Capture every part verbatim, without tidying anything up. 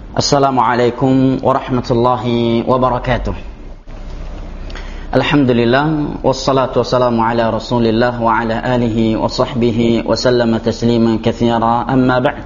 Assalamualaikum warahmatullahi wabarakatuh. Alhamdulillah, wassalatu wassalamu ala rasulillah wa ala alihi wa sahbihi wa sallama tasliman katsira, amma ba'd.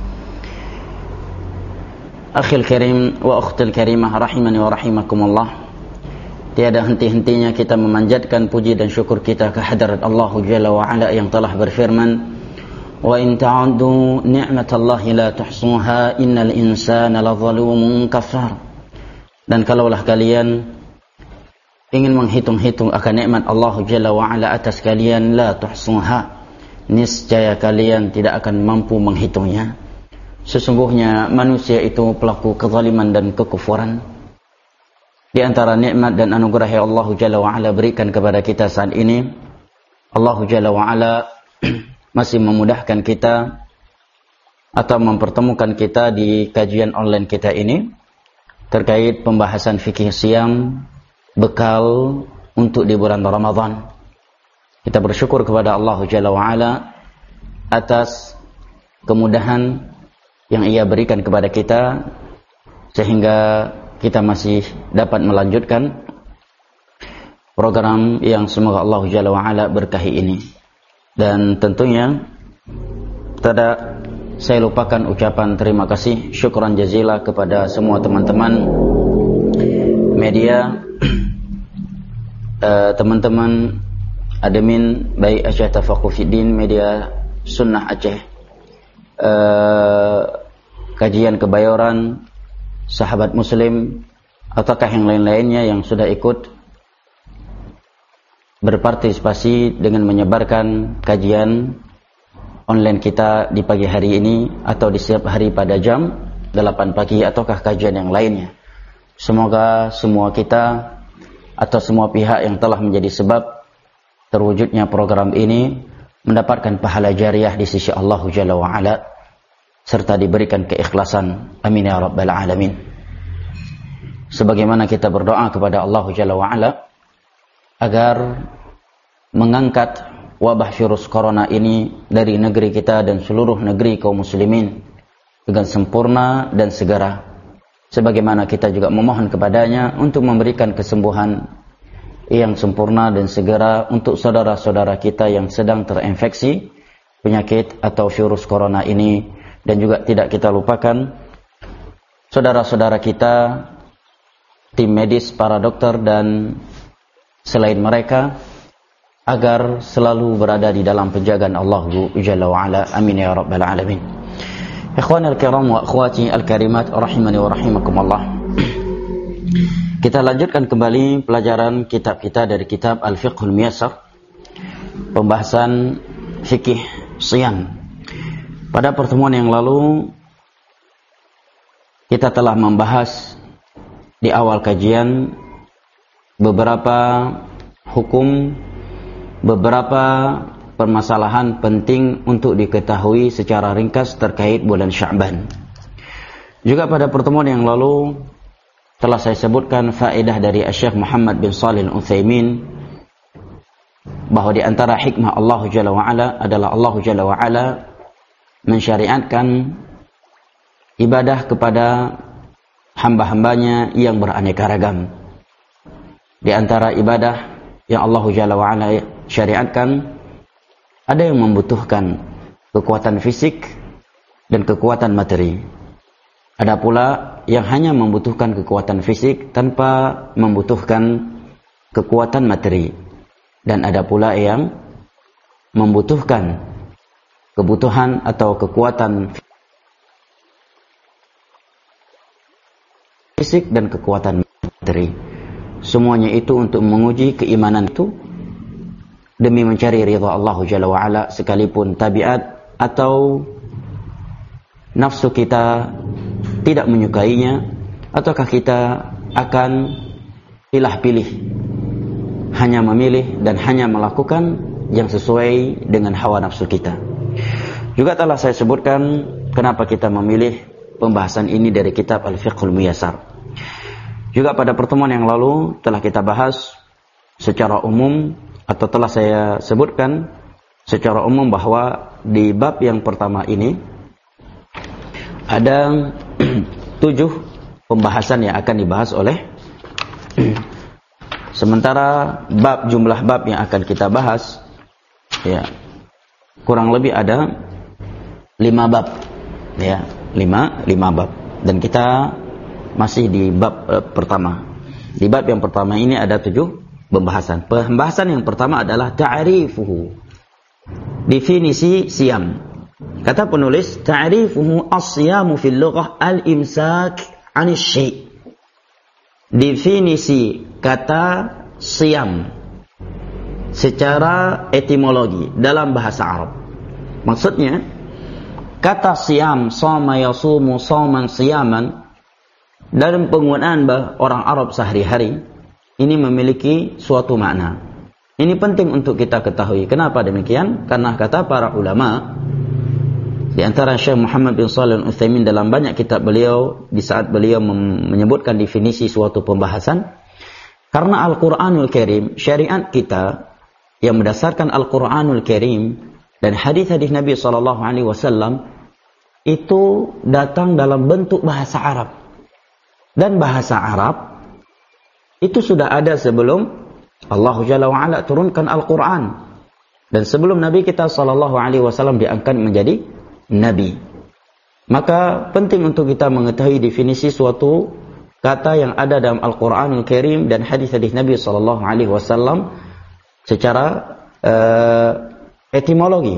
Akhil karim wa ukhtil karimah rahimani wa rahimakumullah. Tiada henti-hentinya kita memanjatkan puji dan syukur kita ke hadirat Allah Jalla wa Ala yang telah berfirman, wa in ta'uddu ni'matallahi la tuhsuha innal insana ladzalumun kafar. Dan kalaulah kalian ingin menghitung-hitung akan nikmat Allah Jalla wa Ala atas kalian, la tuhsuha, niscaya kalian tidak akan mampu menghitungnya. Sesungguhnya manusia itu pelaku kezaliman dan kekufuran. Di antara nikmat dan anugerah yang Allah Jalla wa Ala berikan kepada kita saat ini, Allah Jalla wa Ala masih memudahkan kita atau mempertemukan kita di kajian online kita ini terkait pembahasan fikih siam, bekal untuk di bulan Ramadan. Kita bersyukur kepada Allah Jalla wa Ala atas kemudahan yang Ia berikan kepada kita sehingga kita masih dapat melanjutkan program yang semoga Allah Jalla wa Ala berkahi ini. Dan tentunya tidak saya lupakan ucapan terima kasih, syukran jazila kepada semua teman-teman media, teman-teman admin baik Aceh Tafaqquh Fiddin, media Sunnah Aceh, uh, kajian Kebayoran, sahabat muslim, ataukah yang lain-lainnya yang sudah ikut berpartisipasi dengan menyebarkan kajian online kita di pagi hari ini atau di setiap hari pada jam delapan pagi ataukah kajian yang lainnya. Semoga semua kita atau semua pihak yang telah menjadi sebab terwujudnya program ini mendapatkan pahala jariah di sisi Allah Jalla wa Ala serta diberikan keikhlasan. Amin ya rabbal alamin. Sebagaimana kita berdoa kepada Allah Jalla wa Ala agar mengangkat wabah virus corona ini dari negeri kita dan seluruh negeri kaum muslimin dengan sempurna dan segera. Sebagaimana kita juga memohon kepadanya untuk memberikan kesembuhan yang sempurna dan segera untuk saudara-saudara kita yang sedang terinfeksi penyakit atau virus corona ini. Dan juga tidak kita lupakan saudara-saudara kita, tim medis, para dokter dan selain mereka, agar selalu berada di dalam penjagaan Allah Jalla wa Ala. Amin ya rabbal alamin. Ikhwanul kiram wa akhwati al-karimat rahimani wa rahimakumullah. Kita lanjutkan kembali pelajaran kitab kita dari kitab Al-Fiqhul Muyassar, pembahasan fikih shiyam. Pada pertemuan yang lalu kita telah membahas di awal kajian beberapa hukum, beberapa permasalahan penting untuk diketahui secara ringkas terkait bulan Sya'ban. Juga pada pertemuan yang lalu telah saya sebutkan faedah dari Syekh Muhammad bin Shalih Al-Utsaimin bahwa di antara hikmah Allah Jalla wa Ala adalah Allah Jalla wa Ala mensyariatkan ibadah kepada hamba-hambanya yang beraneka ragam. Di antara ibadah yang Allah Jalla wa Ala syariatkan, ada yang membutuhkan kekuatan fisik dan kekuatan materi. Ada pula yang hanya membutuhkan kekuatan fisik tanpa membutuhkan kekuatan materi. Dan ada pula yang membutuhkan kebutuhan atau kekuatan fisik dan kekuatan materi. Semuanya itu untuk menguji keimanan itu demi mencari ridha Allah Jalla wa Ala, sekalipun tabiat atau nafsu kita tidak menyukainya, ataukah kita akan pilih-pilih, hanya memilih dan hanya melakukan yang sesuai dengan hawa nafsu kita. Juga telah saya sebutkan kenapa kita memilih pembahasan ini dari kitab Al-Fiqhul Muyassar. Juga pada pertemuan yang lalu telah kita bahas secara umum, atau telah saya sebutkan secara umum bahwa di bab yang pertama ini ada tujuh pembahasan yang akan dibahas oleh sementara bab jumlah bab yang akan kita bahas ya kurang lebih ada lima bab ya, lima lima bab dan kita masih di bab e, pertama. Di bab yang pertama ini ada tujuh pembahasan. Pembahasan yang pertama adalah ta'rifuhu. Definisi siam. Kata penulis, ta'rifuhu as-siyamu fil lughah al-imsak 'anil syai'. Definisi kata siam secara etimologi dalam bahasa Arab. Maksudnya, kata siam, sama yasumu, sauman siyaman, dalam penggunaan orang Arab sehari-hari, ini memiliki suatu makna. Ini penting untuk kita ketahui. Kenapa demikian? Karena kata para ulama, di antara Syekh Muhammad bin Shalih Al-Utsaimin dalam banyak kitab beliau, di saat beliau menyebutkan definisi suatu pembahasan, karena Al-Quranul Karim, syariat kita yang berdasarkan Al-Quranul Karim dan hadis-hadis Nabi Sallallahu Alaihi Wasallam itu datang dalam bentuk bahasa Arab, dan bahasa Arab itu sudah ada sebelum Allah Jalla wa'ala turunkan Al-Quran dan sebelum Nabi kita Sallallahu Alaihi Wasallam diangkat menjadi Nabi. Maka penting untuk kita mengetahui definisi suatu kata yang ada dalam Al-Quranul Karim dan hadis-hadis Nabi Sallallahu Alaihi Wasallam secara uh, etimologi.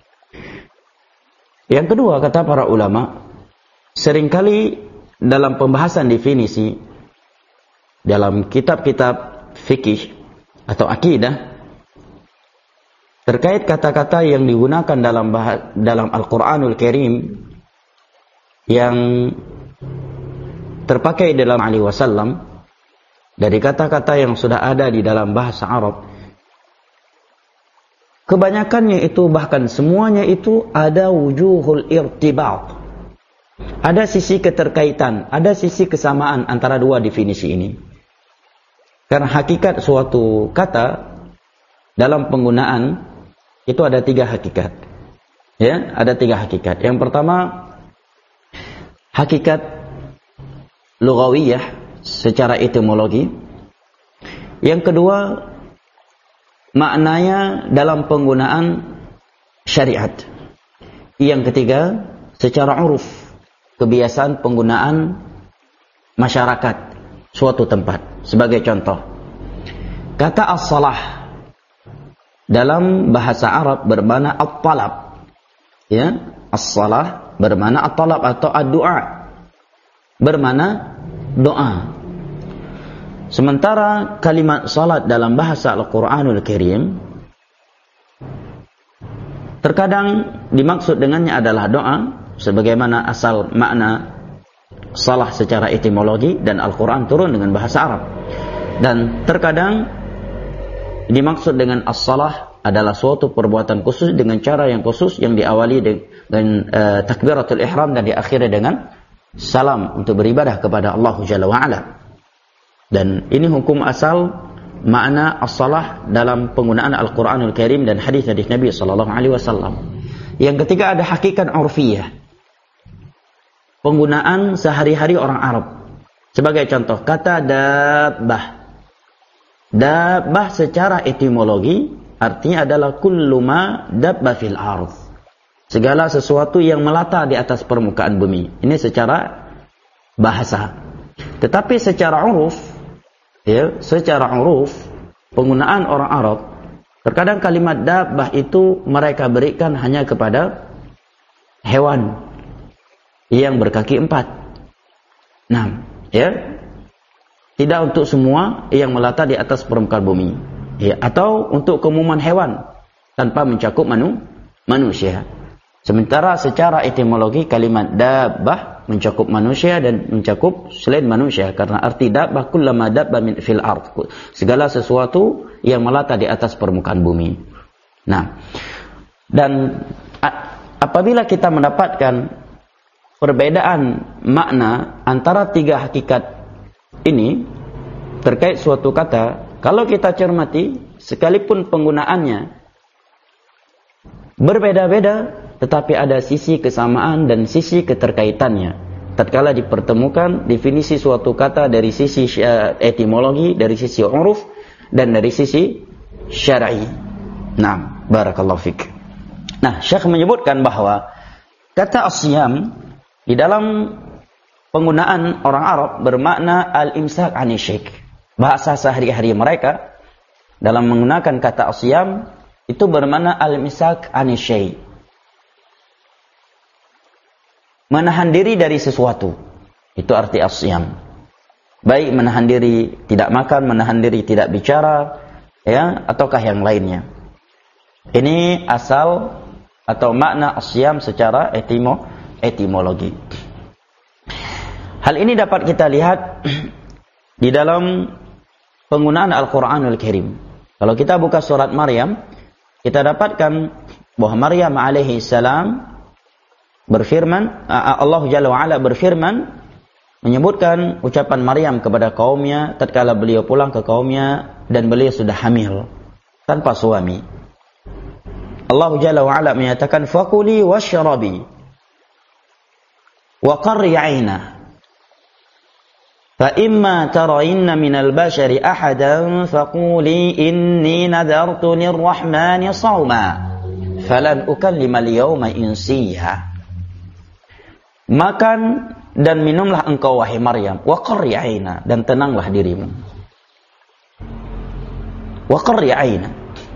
Yang kedua, kata para ulama, seringkali dalam pembahasan definisi dalam kitab-kitab fikih atau akidah terkait kata-kata yang digunakan dalam bahas, dalam Al-Quranul Karim yang terpakai dalam alaihi wasallam dari kata-kata yang sudah ada di dalam bahasa Arab, kebanyakannya itu bahkan semuanya itu ada wujuhul irtibat, ada sisi keterkaitan, ada sisi kesamaan antara dua definisi ini. Karena hakikat suatu kata dalam penggunaan itu ada tiga hakikat. Ya, ada tiga hakikat. Yang pertama, hakikat lughawiyah secara etimologi. Yang kedua, maknanya dalam penggunaan syariat. Yang ketiga, secara uruf, kebiasaan penggunaan masyarakat suatu tempat. Sebagai contoh, kata as-salah dalam bahasa Arab bermakna at-talab. Ya, as-salah bermakna at-talab atau ad-du'a, bermakna doa. Sementara kalimat salat dalam bahasa Al-Quranul Karim terkadang dimaksud dengannya adalah doa, sebagaimana asal makna salah secara etimologi, dan Al-Quran turun dengan bahasa Arab. Dan terkadang dimaksud dengan as-salah adalah suatu perbuatan khusus dengan cara yang khusus yang diawali dengan uh, takbiratul ihram dan diakhiri dengan salam untuk beribadah kepada Allah Jalla wa'ala. Dan ini hukum asal makna as-salah dalam penggunaan Al-Quranul Karim dan hadis-hadis Nabi Sallallahu Alaihi Wasallam. Yang ketiga, ada hakikat urfiyah, penggunaan sehari-hari orang Arab. Sebagai contoh, kata dabbah. Dabbah secara etimologi artinya adalah kullu ma dabba fil ardh, segala sesuatu yang melata di atas permukaan bumi. Ini secara bahasa. Tetapi secara uruf, ya, secara uruf penggunaan orang Arab, terkadang kalimat dabbah itu mereka berikan hanya kepada hewan yang berkaki empat. Nah, ya, tidak untuk semua yang melata di atas permukaan bumi, ya, atau untuk keumuman hewan tanpa mencakup manu, manusia. Sementara secara etimologi kalimat dabbah mencakup manusia dan mencakup selain manusia, karena arti dabbah kullama dabba min fil ardh, segala sesuatu yang melata di atas permukaan bumi. Nah, dan apabila kita mendapatkan perbedaan makna antara tiga hakikat ini terkait suatu kata, kalau kita cermati, sekalipun penggunaannya berbeda-beda, tetapi ada sisi kesamaan dan sisi keterkaitannya. tatkala dipertemukan definisi suatu kata dari sisi etimologi, dari sisi uruf, dan dari sisi syar'i. Nah, barakallahu fik. Nah, Syekh menyebutkan bahwa kata as-siyam di dalam penggunaan orang Arab bermakna al-imsak 'ani syai'. Bahasa sehari-hari mereka dalam menggunakan kata as-siyam itu bermakna al-imsak 'ani syai'. Menahan diri dari sesuatu. Itu arti as-siyam. Baik menahan diri tidak makan, menahan diri tidak bicara, ya, ataukah yang lainnya. Ini asal atau makna as-siyam secara etimo, etimologi. Hal ini dapat kita lihat di dalam penggunaan Al-Qur'anul Karim. Kalau kita buka surat Maryam, kita dapatkan bahwa Maryam alaihi salam berfirman, Allah Jalla wa Ala berfirman menyebutkan ucapan Maryam kepada kaumnya tatkala beliau pulang ke kaumnya dan beliau sudah hamil tanpa suami. Allah Jalla wa Ala menyatakan faquli washrabi wa qarri 'aina fa imma tarayinna minal bashari ahadan faquli inni nadartu lirrahmani shawma falan ukallima al-yawma insiya. Makan dan minumlah engkau wahai Maryam, wa qarri 'aina, dan tenanglah dirimu. Wa qarri 'aina.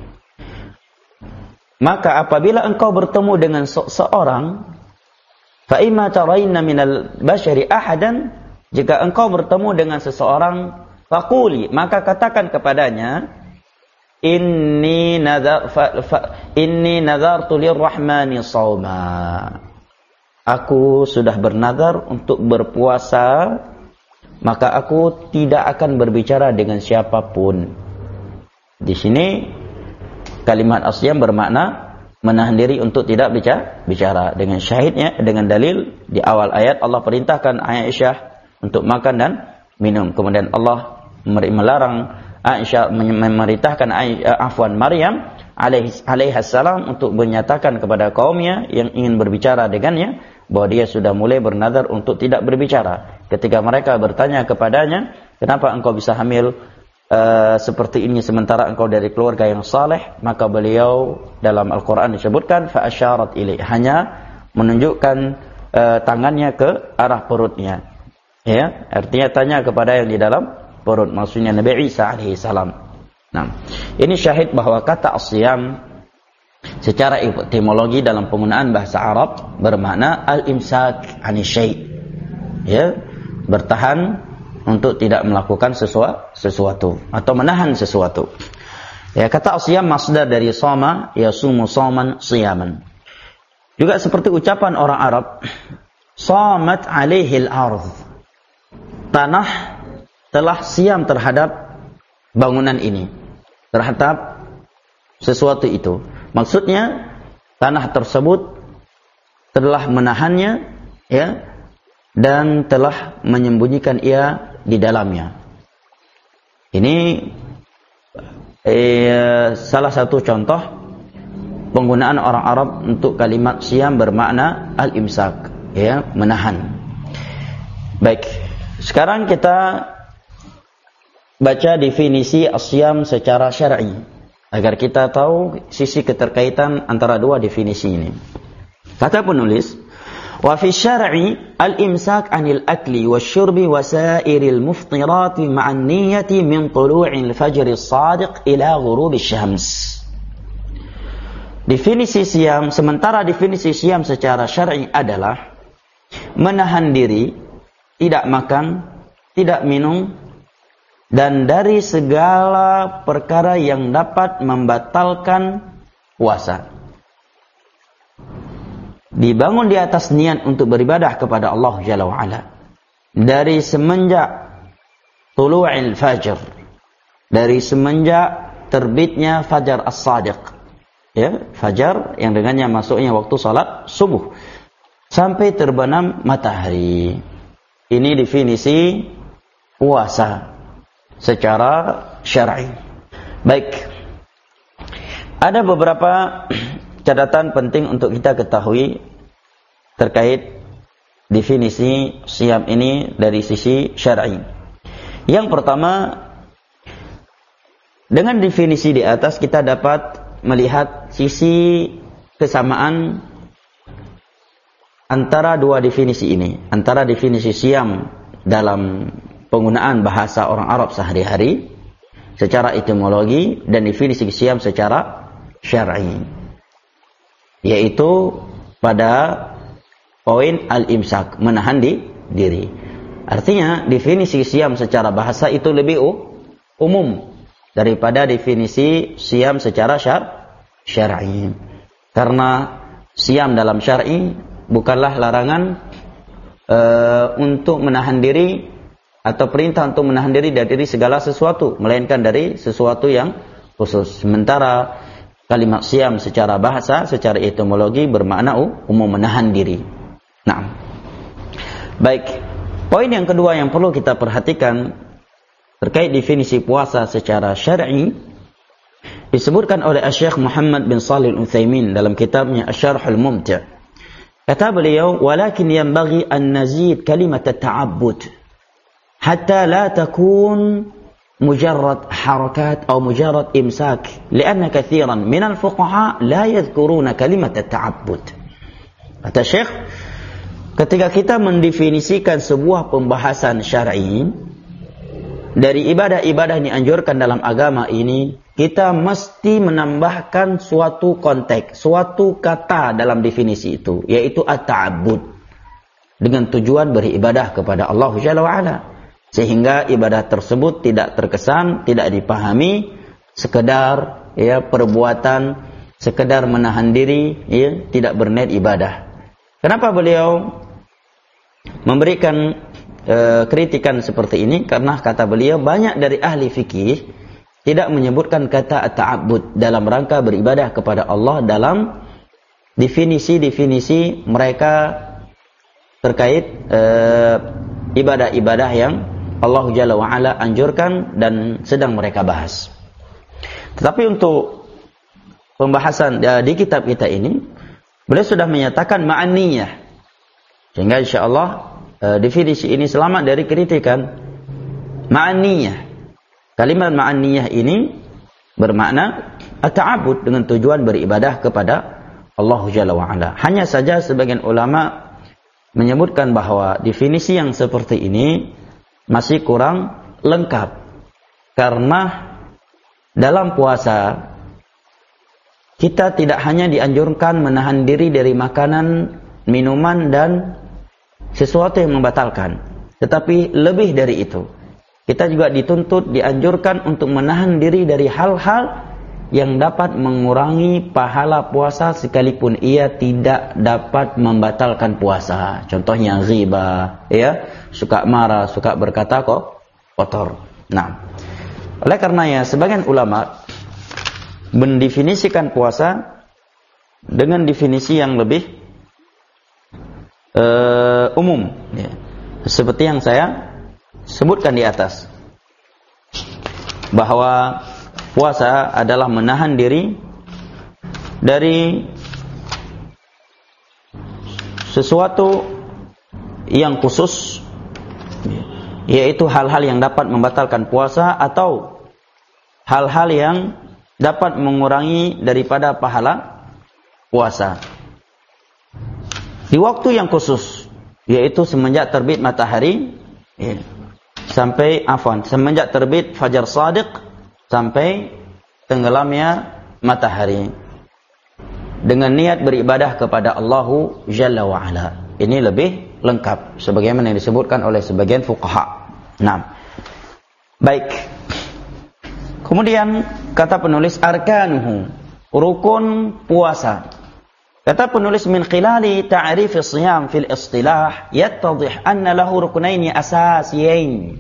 Maka apabila engkau bertemu dengan seseorang, fa imma tarayna minal bashari ahadan, jika engkau bertemu dengan seseorang, faquli, maka katakan kepadanya, inni nadhar fa, fa, inni nadhartu lirrahmani shawma. Aku sudah bernazar untuk berpuasa, maka aku tidak akan berbicara dengan siapapun. Di sini kalimat as-siyam bermakna menahan diri untuk tidak bicara, bicara. Dengan syahidnya, dengan dalil di awal ayat Allah perintahkan Aisyah untuk makan dan minum. Kemudian Allah melarang Aisyah, memerintahkan afwan Maryam alaihi salam untuk menyatakan kepada kaumnya yang ingin berbicara dengannya bahwa dia sudah mulai bernazar untuk tidak berbicara. Ketika mereka bertanya kepadanya, kenapa engkau bisa hamil uh, seperti ini sementara engkau dari keluarga yang saleh, maka beliau dalam Al-Quran disebutkan fa asyarat ilaih, hanya menunjukkan uh, tangannya ke arah perutnya. Ya, artinya tanya kepada yang di dalam perut, maksudnya Nabi Isa alaihi salam. Nah, ini syahid bahwa kata as-siyam secara etimologi dalam penggunaan bahasa Arab bermakna al-imsak 'ani syai'. Ya, bertahan untuk tidak melakukan sesuatu, sesuatu atau menahan sesuatu. Ya, kata as-siyam masdar dari shama, yasumu shaman siyaman. Juga seperti ucapan orang Arab, shamat 'alaihi al-ardh. Tanah telah siam terhadap bangunan ini, terhadap sesuatu itu. Maksudnya tanah tersebut telah menahannya, ya, dan telah menyembunyikan ia di dalamnya. Ini eh, salah satu contoh penggunaan orang Arab untuk kalimat siam bermakna al-imsak, ya, menahan. Baik, sekarang kita baca definisi as-siyam secara syar'i agar kita tahu sisi keterkaitan antara dua definisi ini. Kata penulis, wa fi syar'i al-imsak 'anil akli wasyurbi wa sa'iril muftirati ma'an niyyati min tulu'il fajri as-sadiq ila ghurubi syams. Definisi siyam, sementara definisi siyam secara syar'i adalah menahan diri, tidak makan, tidak minum, dan dari segala perkara yang dapat membatalkan puasa. Dibangun di atas niat untuk beribadah kepada Allah Jalla wa Ala. Dari semenjak tulu'il fajr, dari semenjak terbitnya fajar as-sadiq, ya, fajar yang dengannya masuknya waktu salat subuh, sampai terbenam matahari. Ini definisi puasa secara syar'i. Baik, ada beberapa catatan penting untuk kita ketahui terkait definisi siyam ini dari sisi syar'i. Yang pertama, dengan definisi di atas kita dapat melihat sisi kesamaan antara dua definisi ini, antara definisi siyam dalam penggunaan bahasa orang Arab sehari-hari secara etimologi dan definisi siyam secara syar'i, yaitu pada poin al-imsak, menahan di diri. Artinya definisi siyam secara bahasa itu lebih umum daripada definisi siyam secara syar syar'i. Karena siyam dalam syar'i bukanlah larangan e, untuk menahan diri atau perintah untuk menahan diri dari segala sesuatu, melainkan dari sesuatu yang khusus. Sementara kalimat siyam secara bahasa, secara etimologi bermakna umum, menahan diri. Nah, baik. Poin yang kedua yang perlu kita perhatikan terkait definisi puasa secara syar'i disebutkan oleh Syekh Muhammad bin Shalih Al-Utsaimin dalam kitabnya Asy-Syarhul Mumti'. Kata beliau, "Walakin yanbaghi an nazid kalimat at-ta'abbud hatta la takun mujarrad harakat atau mujarrad imsak, lianna katsiran min al-fuqaha la yadhkuruna kalimat at-ta'abbud." Kata Syekh, ketika kita mendefinisikan sebuah pembahasan syar'i dari ibadah-ibadah yang dianjurkan dalam agama ini, kita mesti menambahkan suatu konteks, suatu kata dalam definisi itu, yaitu at-ta'abbud, dengan tujuan beribadah kepada Allah Jalla wa'ala, sehingga ibadah tersebut tidak terkesan, tidak dipahami sekedar ya perbuatan, sekedar menahan diri, ya, tidak berniat ibadah. Kenapa beliau memberikan e, kritikan seperti ini? Karena kata beliau, banyak dari ahli fikih tidak menyebutkan kata at-ta'abbud dalam rangka beribadah kepada Allah dalam definisi-definisi mereka terkait e, ibadah-ibadah yang Allah Jalla wa'ala anjurkan dan sedang mereka bahas. Tetapi untuk pembahasan e, di kitab kita ini, beliau sudah menyatakan ma'aniyah, sehingga insyaallah e, definisi ini selamat dari kritikan. Ma'aniyah, kalimat ma'aniyah ini bermakna at-ta'abbud, dengan tujuan beribadah kepada Allah Jalla wa'ala. Hanya saja sebagian ulama menyebutkan bahwa definisi yang seperti ini masih kurang lengkap, karena dalam puasa kita tidak hanya dianjurkan menahan diri dari makanan, minuman, dan sesuatu yang membatalkan, tetapi lebih dari itu, kita juga dituntut, dianjurkan untuk menahan diri dari hal-hal yang dapat mengurangi pahala puasa sekalipun ia tidak dapat membatalkan puasa. Contohnya ghibah, ya, suka marah, suka berkata kok kotor. Nah, oleh karenanya sebagian ulama mendefinisikan puasa dengan definisi yang lebih uh, umum, ya, seperti yang saya sebutkan di atas, bahwa puasa adalah menahan diri dari sesuatu yang khusus, yaitu hal-hal yang dapat membatalkan puasa atau hal-hal yang dapat mengurangi daripada pahala puasa di waktu yang khusus, yaitu semenjak terbit matahari ya, sampai afwan semenjak terbit fajar shadiq sampai tenggelamnya matahari, dengan niat beribadah kepada Allah Jalla wa'ala. Ini lebih lengkap sebagaimana yang disebutkan oleh sebagian fuqaha. Nah, baik. Kemudian kata penulis arkanuhu, rukun puasa. Kata penulis, min khilali ta'rif as-siyam fil istilah yattadih anna lahu rukunaini asasiyain.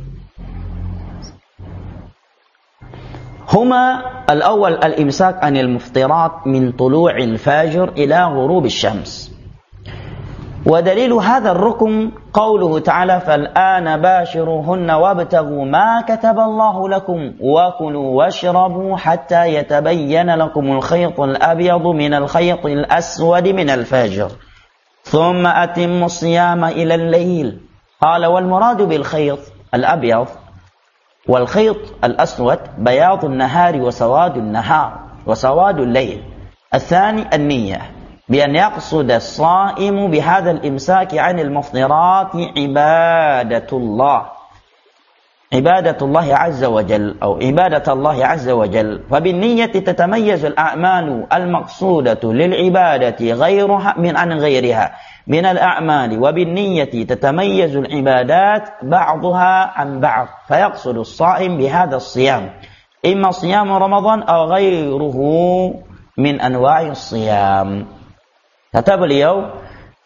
هما الأول الإمساك عن المفطرات من طلوع الفجر إلى غروب الشمس، ودليل هذا الركن قوله تعالى فالآن باشروهن وابتغوا ما كتب الله لكم وكلوا واشربوا حتى يتبين لكم الخيط الأبيض من الخيط الأسود من الفجر thumma atimmu siyama ila al-lail. Qala wal muradu bil khayt al-abyad wal khayt al-aswad bayadun nahari wa sawadun nahar wa sawadul lail. الثاني النية بأن يقصد الصائم بهذا الإمساك عن المفطرات عبادة الله عبادة الله عز وجل أو عبادة الله عز وجل. فبالنية تتميز الأعمال المقصودة للعبادة غيرها من عن غيرها من الأعمال، وبالنية تتميز العبادات بعضها عن بعض، فيقصد الصائم بهذا الصيام إما صيام رمضان أو غيره من أنواع الصيام. Kata beliau,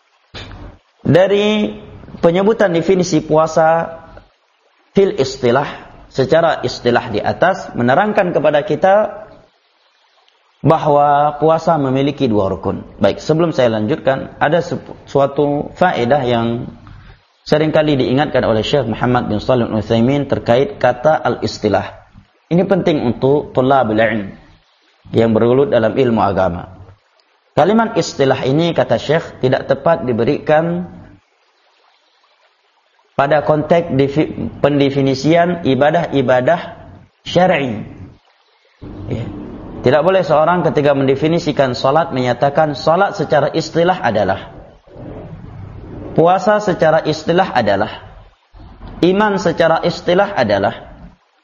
dari penyebutan definisi puasa fil istilah, secara istilah di atas, menerangkan kepada kita bahwa puasa memiliki dua rukun. Baik, sebelum saya lanjutkan, ada suatu faedah yang seringkali diingatkan oleh Syekh Muhammad bin Shalih Al-Utsaimin terkait kata al-istilah. Ini penting untuk thalabul ilm yang bergelut dalam ilmu agama. Kalimat istilah ini, kata Syekh, tidak tepat diberikan pada konteks pendefinisian ibadah-ibadah syar'i. Ya. Tidak boleh seorang ketika mendefinisikan salat menyatakan salat secara istilah adalah, puasa secara istilah adalah, iman secara istilah adalah,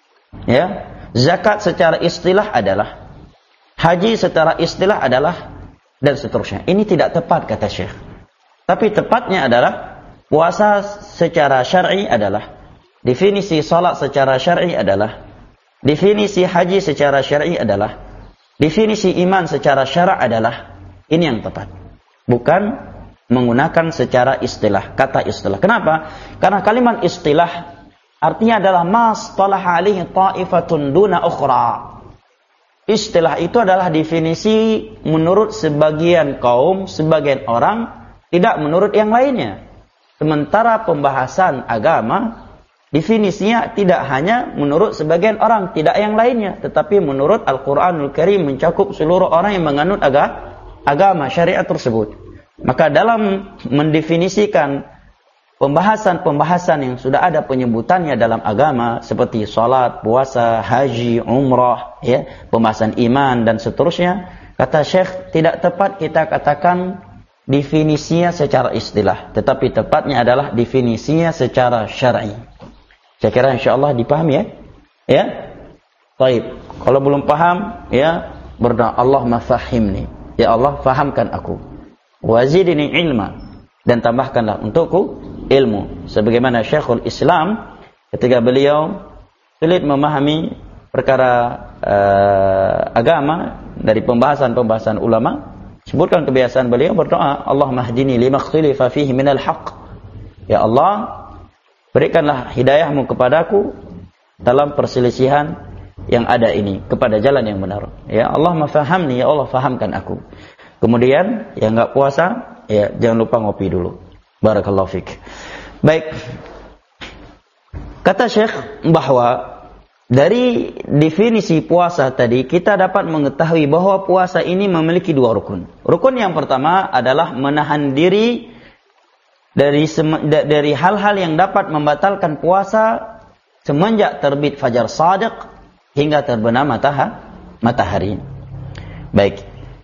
ya, zakat secara istilah adalah, haji secara istilah adalah, dan seterusnya. Ini tidak tepat, kata Syekh. Tapi tepatnya adalah puasa secara syar'i adalah, definisi salat secara syar'i adalah, definisi haji secara syar'i adalah, definisi iman secara syara' adalah. Ini yang tepat. Bukan menggunakan secara istilah, kata istilah. Kenapa? Karena kalimat istilah artinya adalah mas talah alaihi ta'ifatun duna ukhra. Istilah itu adalah definisi menurut sebagian kaum, sebagian orang, tidak menurut yang lainnya. Sementara pembahasan agama, definisinya tidak hanya menurut sebagian orang, tidak yang lainnya, tetapi menurut Al-Quranul Karim, mencakup seluruh orang yang menganut aga, agama syariat tersebut. Maka dalam mendefinisikan pembahasan-pembahasan yang sudah ada penyebutannya dalam agama, seperti salat, puasa, haji, umrah, ya, pembahasan iman dan seterusnya, kata Syekh, tidak tepat kita katakan definisinya secara istilah, tetapi tepatnya adalah definisinya secara syar'i. Saya kira insyaallah dipahami, ya. Ya. Baik. Kalau belum paham, ya, berdoa, Allahumma fahimni. Ya Allah, fahamkan aku. Wazidni ilma, dan tambahkanlah untukku ilmu. Sebagaimana Syekhul Islam ketika beliau sulit memahami perkara uh, agama dari pembahasan-pembahasan ulama, sebutkan kebiasaan beliau berdoa, Allahumma hdini lima ikhtalafa fihi minal haqq. Ya Allah, berikanlah hidayahmu kepadaku dalam perselisihan yang ada ini, kepada jalan yang benar. Ya Allah, mafahamni, ya Allah, fahamkan aku. Kemudian yang enggak puasa, ya jangan lupa ngopi dulu. Barakallahu fik. Baik. Kata Syekh bahwa dari definisi puasa tadi kita dapat mengetahui bahwa puasa ini memiliki dua rukun. Rukun yang pertama adalah menahan diri dari dari hal-hal yang dapat membatalkan puasa semenjak terbit fajar shadiq hingga terbenam matahari. Baik.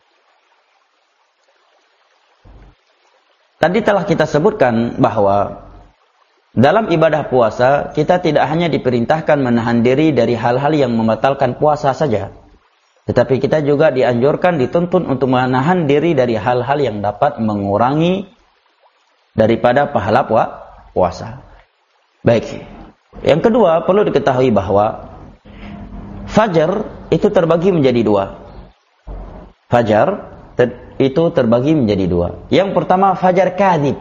Tadi telah kita sebutkan bahwa dalam ibadah puasa kita tidak hanya diperintahkan menahan diri dari hal-hal yang membatalkan puasa saja, tetapi kita juga dianjurkan, dituntun untuk menahan diri dari hal-hal yang dapat mengurangi daripada pahala puasa. Baik. Yang kedua, perlu diketahui bahwa fajar itu terbagi menjadi dua. Fajar ter- itu terbagi menjadi dua. Yang pertama fajar kadzib,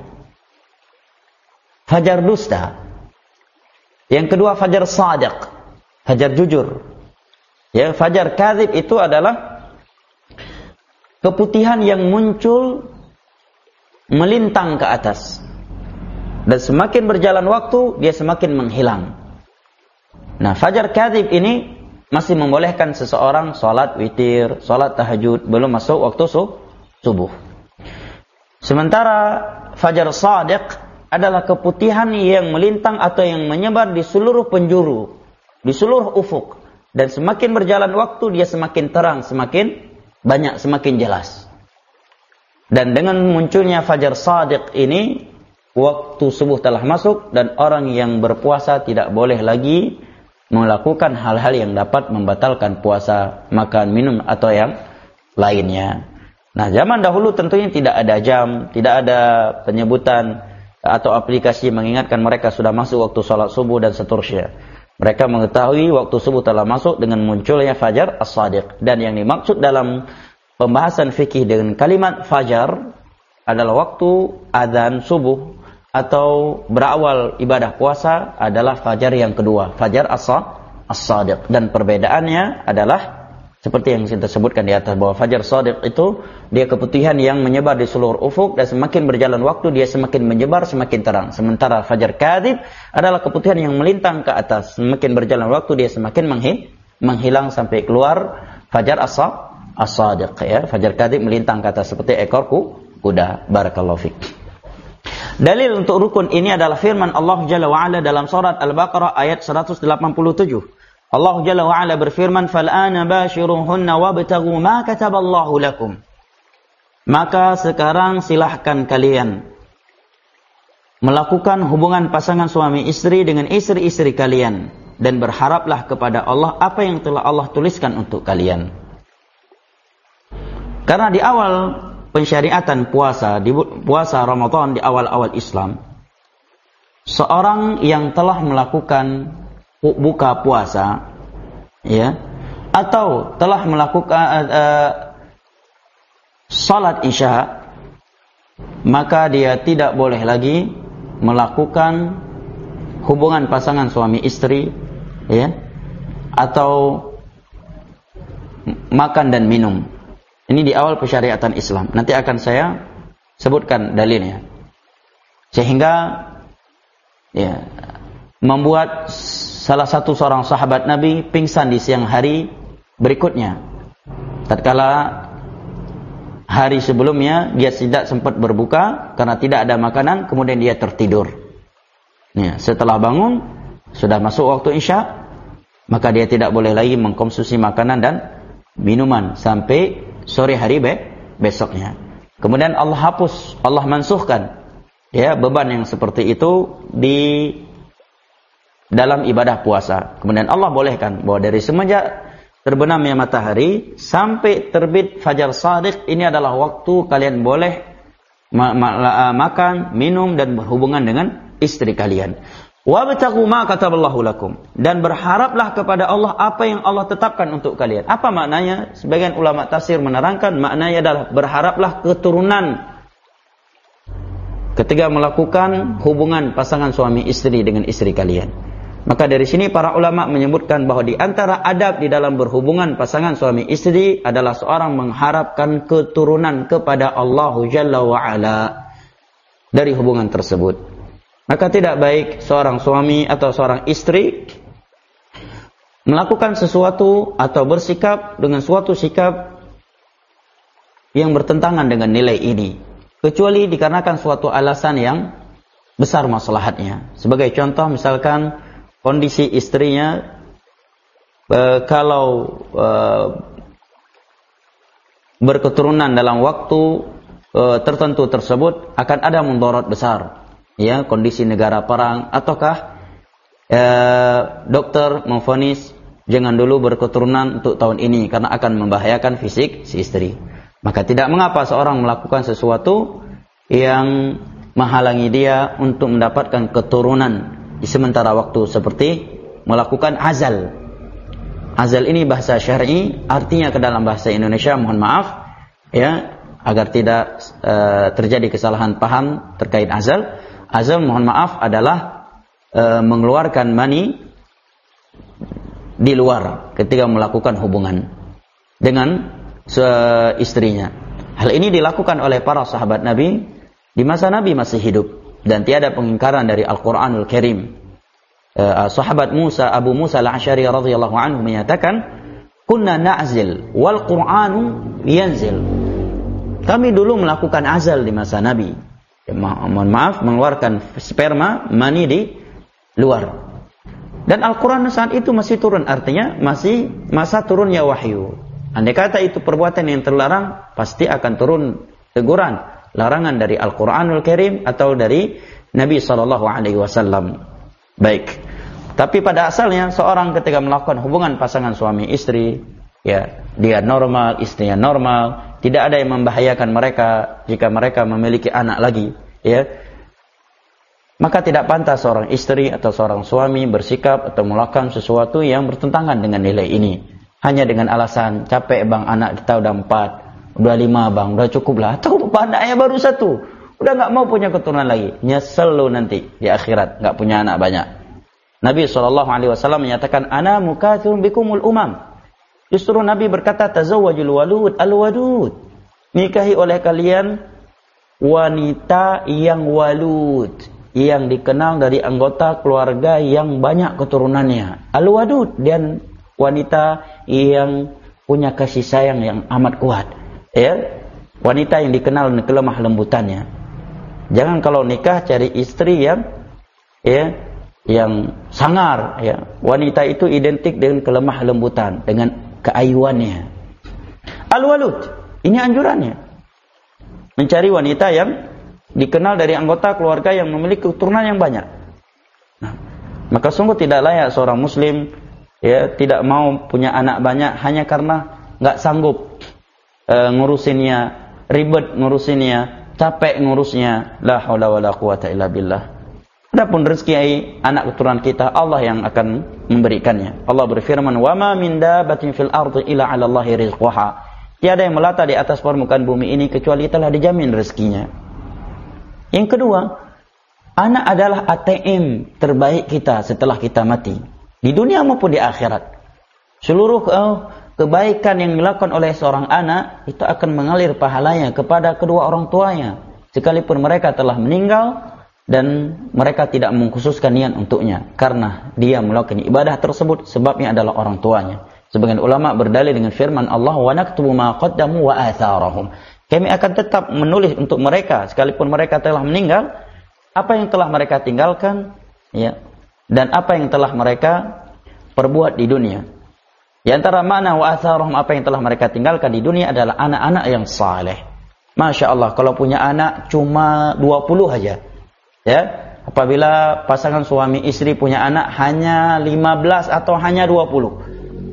fajar dusta. Yang kedua fajar shadiq, fajar jujur. Ya, fajar kadzib itu adalah keputihan yang muncul melintang ke atas, dan semakin berjalan waktu dia semakin menghilang. Nah, fajar kadzib ini masih membolehkan seseorang sholat witir, sholat tahajud, belum masuk waktu subuh. Sementara fajar shadiq adalah keputihan yang melintang atau yang menyebar di seluruh penjuru, di seluruh ufuk. Dan semakin berjalan waktu, dia semakin terang, semakin banyak, semakin jelas. Dan dengan munculnya fajar shadiq ini, waktu subuh telah masuk dan orang yang berpuasa tidak boleh lagi melakukan hal-hal yang dapat membatalkan puasa, makan, minum atau yang lainnya. Nah, zaman dahulu tentunya tidak ada jam, tidak ada penyebutan atau aplikasi mengingatkan mereka sudah masuk waktu sholat subuh dan seterusnya. Mereka mengetahui waktu subuh telah masuk dengan munculnya fajar as-shadiq. Dan yang dimaksud dalam pembahasan fikih dengan kalimat fajar adalah waktu azan subuh atau berawal ibadah puasa adalah fajar yang kedua, fajar as-shadiq. Dan perbedaannya adalah seperti yang kita sebutkan di atas, bahwa fajar shadiq itu dia keputihan yang menyebar di seluruh ufuk dan semakin berjalan waktu dia semakin menyebar, semakin terang. Sementara fajar kadhib adalah keputihan yang melintang ke atas, semakin berjalan waktu dia semakin menghilang sampai keluar fajar as-shadiq, ya. Fajar kadhib melintang ke atas seperti ekor kuda. Barakallahu fik. Dalil untuk rukun ini adalah firman Allah Jalla wa'ala dalam surat Al-Baqarah ayat seratus delapan puluh tujuh. Allah Jalla wa'ala berfirman, فَالْآنَ بَاشِرُهُنَّ وَابْتَغُوا مَا كَتَبَ اللَّهُ لَكُمْ. Maka sekarang silahkan kalian melakukan hubungan pasangan suami istri dengan istri-istri kalian dan berharaplah kepada Allah apa yang telah Allah tuliskan untuk kalian. Karena di awal pensyariatan puasa, di puasa Ramadan di awal-awal Islam, seorang yang telah melakukan buka puasa, ya, atau telah melakukan uh, salat isya, maka dia tidak boleh lagi melakukan hubungan pasangan suami istri, ya, atau makan dan minum. Ini di awal pensyariatan Islam. Nanti akan saya sebutkan dalilnya. Sehingga ya, membuat salah satu seorang sahabat Nabi pingsan di siang hari berikutnya. Tatkala hari sebelumnya dia tidak sempat berbuka karena tidak ada makanan, kemudian dia tertidur. Ya, setelah bangun sudah masuk waktu isya, maka dia tidak boleh lagi mengkonsumsi makanan dan minuman sampai sore hari be besoknya. Kemudian Allah hapus, Allah mansuhkan, ya, beban yang seperti itu di dalam ibadah puasa. Kemudian Allah bolehkan bahwa dari semenjak terbenamnya matahari sampai terbit fajar shadiq ini adalah waktu kalian boleh ma ma makan, minum dan berhubungan dengan istri kalian. Wabtaghu ma kataballahu lakum, dan berharaplah kepada Allah apa yang Allah tetapkan untuk kalian. Apa maknanya? Sebagian ulama tafsir menerangkan maknanya adalah berharaplah keturunan ketika melakukan hubungan pasangan suami istri dengan istri kalian. Maka dari sini para ulama menyebutkan bahwa di antara adab di dalam berhubungan pasangan suami istri adalah seorang mengharapkan keturunan kepada Allah Jalla wa Ala dari hubungan tersebut. Maka tidak baik seorang suami atau seorang istri melakukan sesuatu atau bersikap dengan suatu sikap yang bertentangan dengan nilai ini, kecuali dikarenakan suatu alasan yang besar maslahatnya. Sebagai contoh, misalkan kondisi istrinya e, kalau e, berketurunan dalam waktu e, tertentu tersebut akan ada mudarat besar. Ya, kondisi negara perang, ataukah eh, dokter memvonis jangan dulu berketurunan untuk tahun ini karena akan membahayakan fisik si istri. Maka tidak mengapa seorang melakukan sesuatu yang menghalangi dia untuk mendapatkan keturunan di sementara waktu, seperti melakukan azal. Azal ini bahasa syar'i, artinya ke dalam bahasa Indonesia mohon maaf ya, agar tidak eh, terjadi kesalahan paham terkait azal. Azal mohon maaf adalah e, mengeluarkan mani di luar ketika melakukan hubungan dengan istrinya. Hal ini dilakukan oleh para sahabat Nabi di masa Nabi masih hidup dan tiada pengingkaran dari Al-Qur'anul Karim. E, sahabat Musa, Abu Musa Al-Asy'ari radhiyallahu anhu menyatakan, "Kunna na'zil wal Qur'anu yanzil." Kami dulu melakukan azal di masa Nabi. Ya, ma mohon maaf, mengeluarkan sperma, mani di luar. Dan Al-Quran saat itu masih turun, artinya masih masa turunnya wahyu. Andai kata itu perbuatan yang terlarang, pasti akan turun teguran, larangan dari Al-Quranul Karim atau dari Nabi Sallallahu Alaihi Wasallam. Baik. Tapi pada asalnya seorang ketika melakukan hubungan pasangan suami istri, ya dia normal, istrinya normal, tidak ada yang membahayakan mereka jika mereka memiliki anak lagi, ya. Maka tidak pantas seorang istri atau seorang suami bersikap atau melakukan sesuatu yang bertentangan dengan nilai ini. Hanya dengan alasan capek bang, anak kita udah empat, udah lima bang, udah cukup lah. Atau anaknya baru satu, udah nggak mau punya keturunan lagi. Nyesel lo nanti di akhirat nggak punya anak banyak. Nabi shallallahu alaihi wasallam menyatakan, ana mukatsirun bikumul umam. Justru Nabi berkata, tazawwajul walud al-wadud. Nikahi oleh kalian wanita yang walud, yang dikenal dari anggota keluarga yang banyak keturunannya. Al-wadud, dan wanita yang punya kasih sayang yang amat kuat. Ya, wanita yang dikenal dengan kelemah lembutannya. Jangan kalau nikah cari istri yang ya, yang sangar, ya. Wanita itu identik dengan kelemah lembutan, dengan keayuannya. Al-walud, ini anjurannya. Mencari wanita yang dikenal dari anggota keluarga yang memiliki keturunan yang banyak. Nah, maka sungguh tidak layak seorang muslim ya tidak mau punya anak banyak hanya karena nggak sanggup e, ngurusinnya, ribet ngurusinnya, capek ngurusnya. La haula wala quwata illa billah. Adapun rezeki anak keturunan kita, Allah yang akan memberikannya. Allah berfirman, "Wa ma min dabbatin fil ardi illa 'ala Allahi rizquha." Tiada yang melata di atas permukaan bumi ini kecuali telah dijamin rezekinya. Yang kedua, anak adalah A T M terbaik kita setelah kita mati, di dunia maupun di akhirat. Seluruh oh, kebaikan yang dilakukan oleh seorang anak itu akan mengalir pahalanya kepada kedua orang tuanya, sekalipun mereka telah meninggal dan mereka tidak mengkhususkan niat untuknya, karena dia melakukan ibadah tersebut sebabnya adalah orang tuanya. Sebagian ulama berdalil dengan firman Allah, wa naktubu ma qaddamu wa atharahum. Kami akan tetap menulis untuk mereka sekalipun mereka telah meninggal apa yang telah mereka tinggalkan, ya, dan apa yang telah mereka perbuat di dunia. Di antara makna wa atharahum, apa yang telah mereka tinggalkan di dunia adalah anak-anak yang saleh. Masya Allah, kalau punya anak cuma dua puluh aja, ya, apabila pasangan suami istri punya anak hanya lima belas atau hanya dua puluh,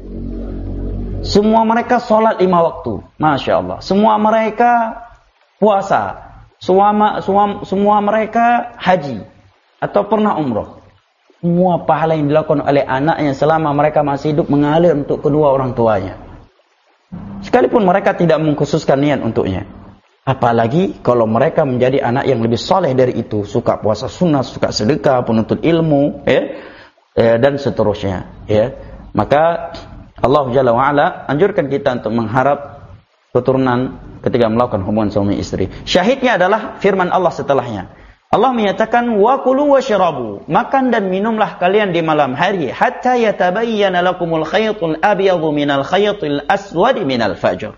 semua mereka sholat lima waktu, Masya Allah. Semua mereka puasa, semua, semua, semua mereka haji atau pernah umroh. Semua pahala yang dilakukan oleh anaknya selama mereka masih hidup mengalir untuk kedua orang tuanya, sekalipun mereka tidak mengkhususkan niat untuknya. Apalagi kalau mereka menjadi anak yang lebih soleh dari itu, suka puasa sunnah, suka sedekah, penuntut ilmu, ya, ya dan seterusnya. Ya, maka Allah Jalla wa'ala anjurkan kita untuk mengharap keturunan ketika melakukan hubungan suami istri. Syahidnya adalah firman Allah setelahnya. Allah menyatakan, wa kulu washrabu, makan dan minumlah kalian di malam hari, hatta yatabayyana lakumul khaytul abyadu minal khaytil aswadi minal fajr.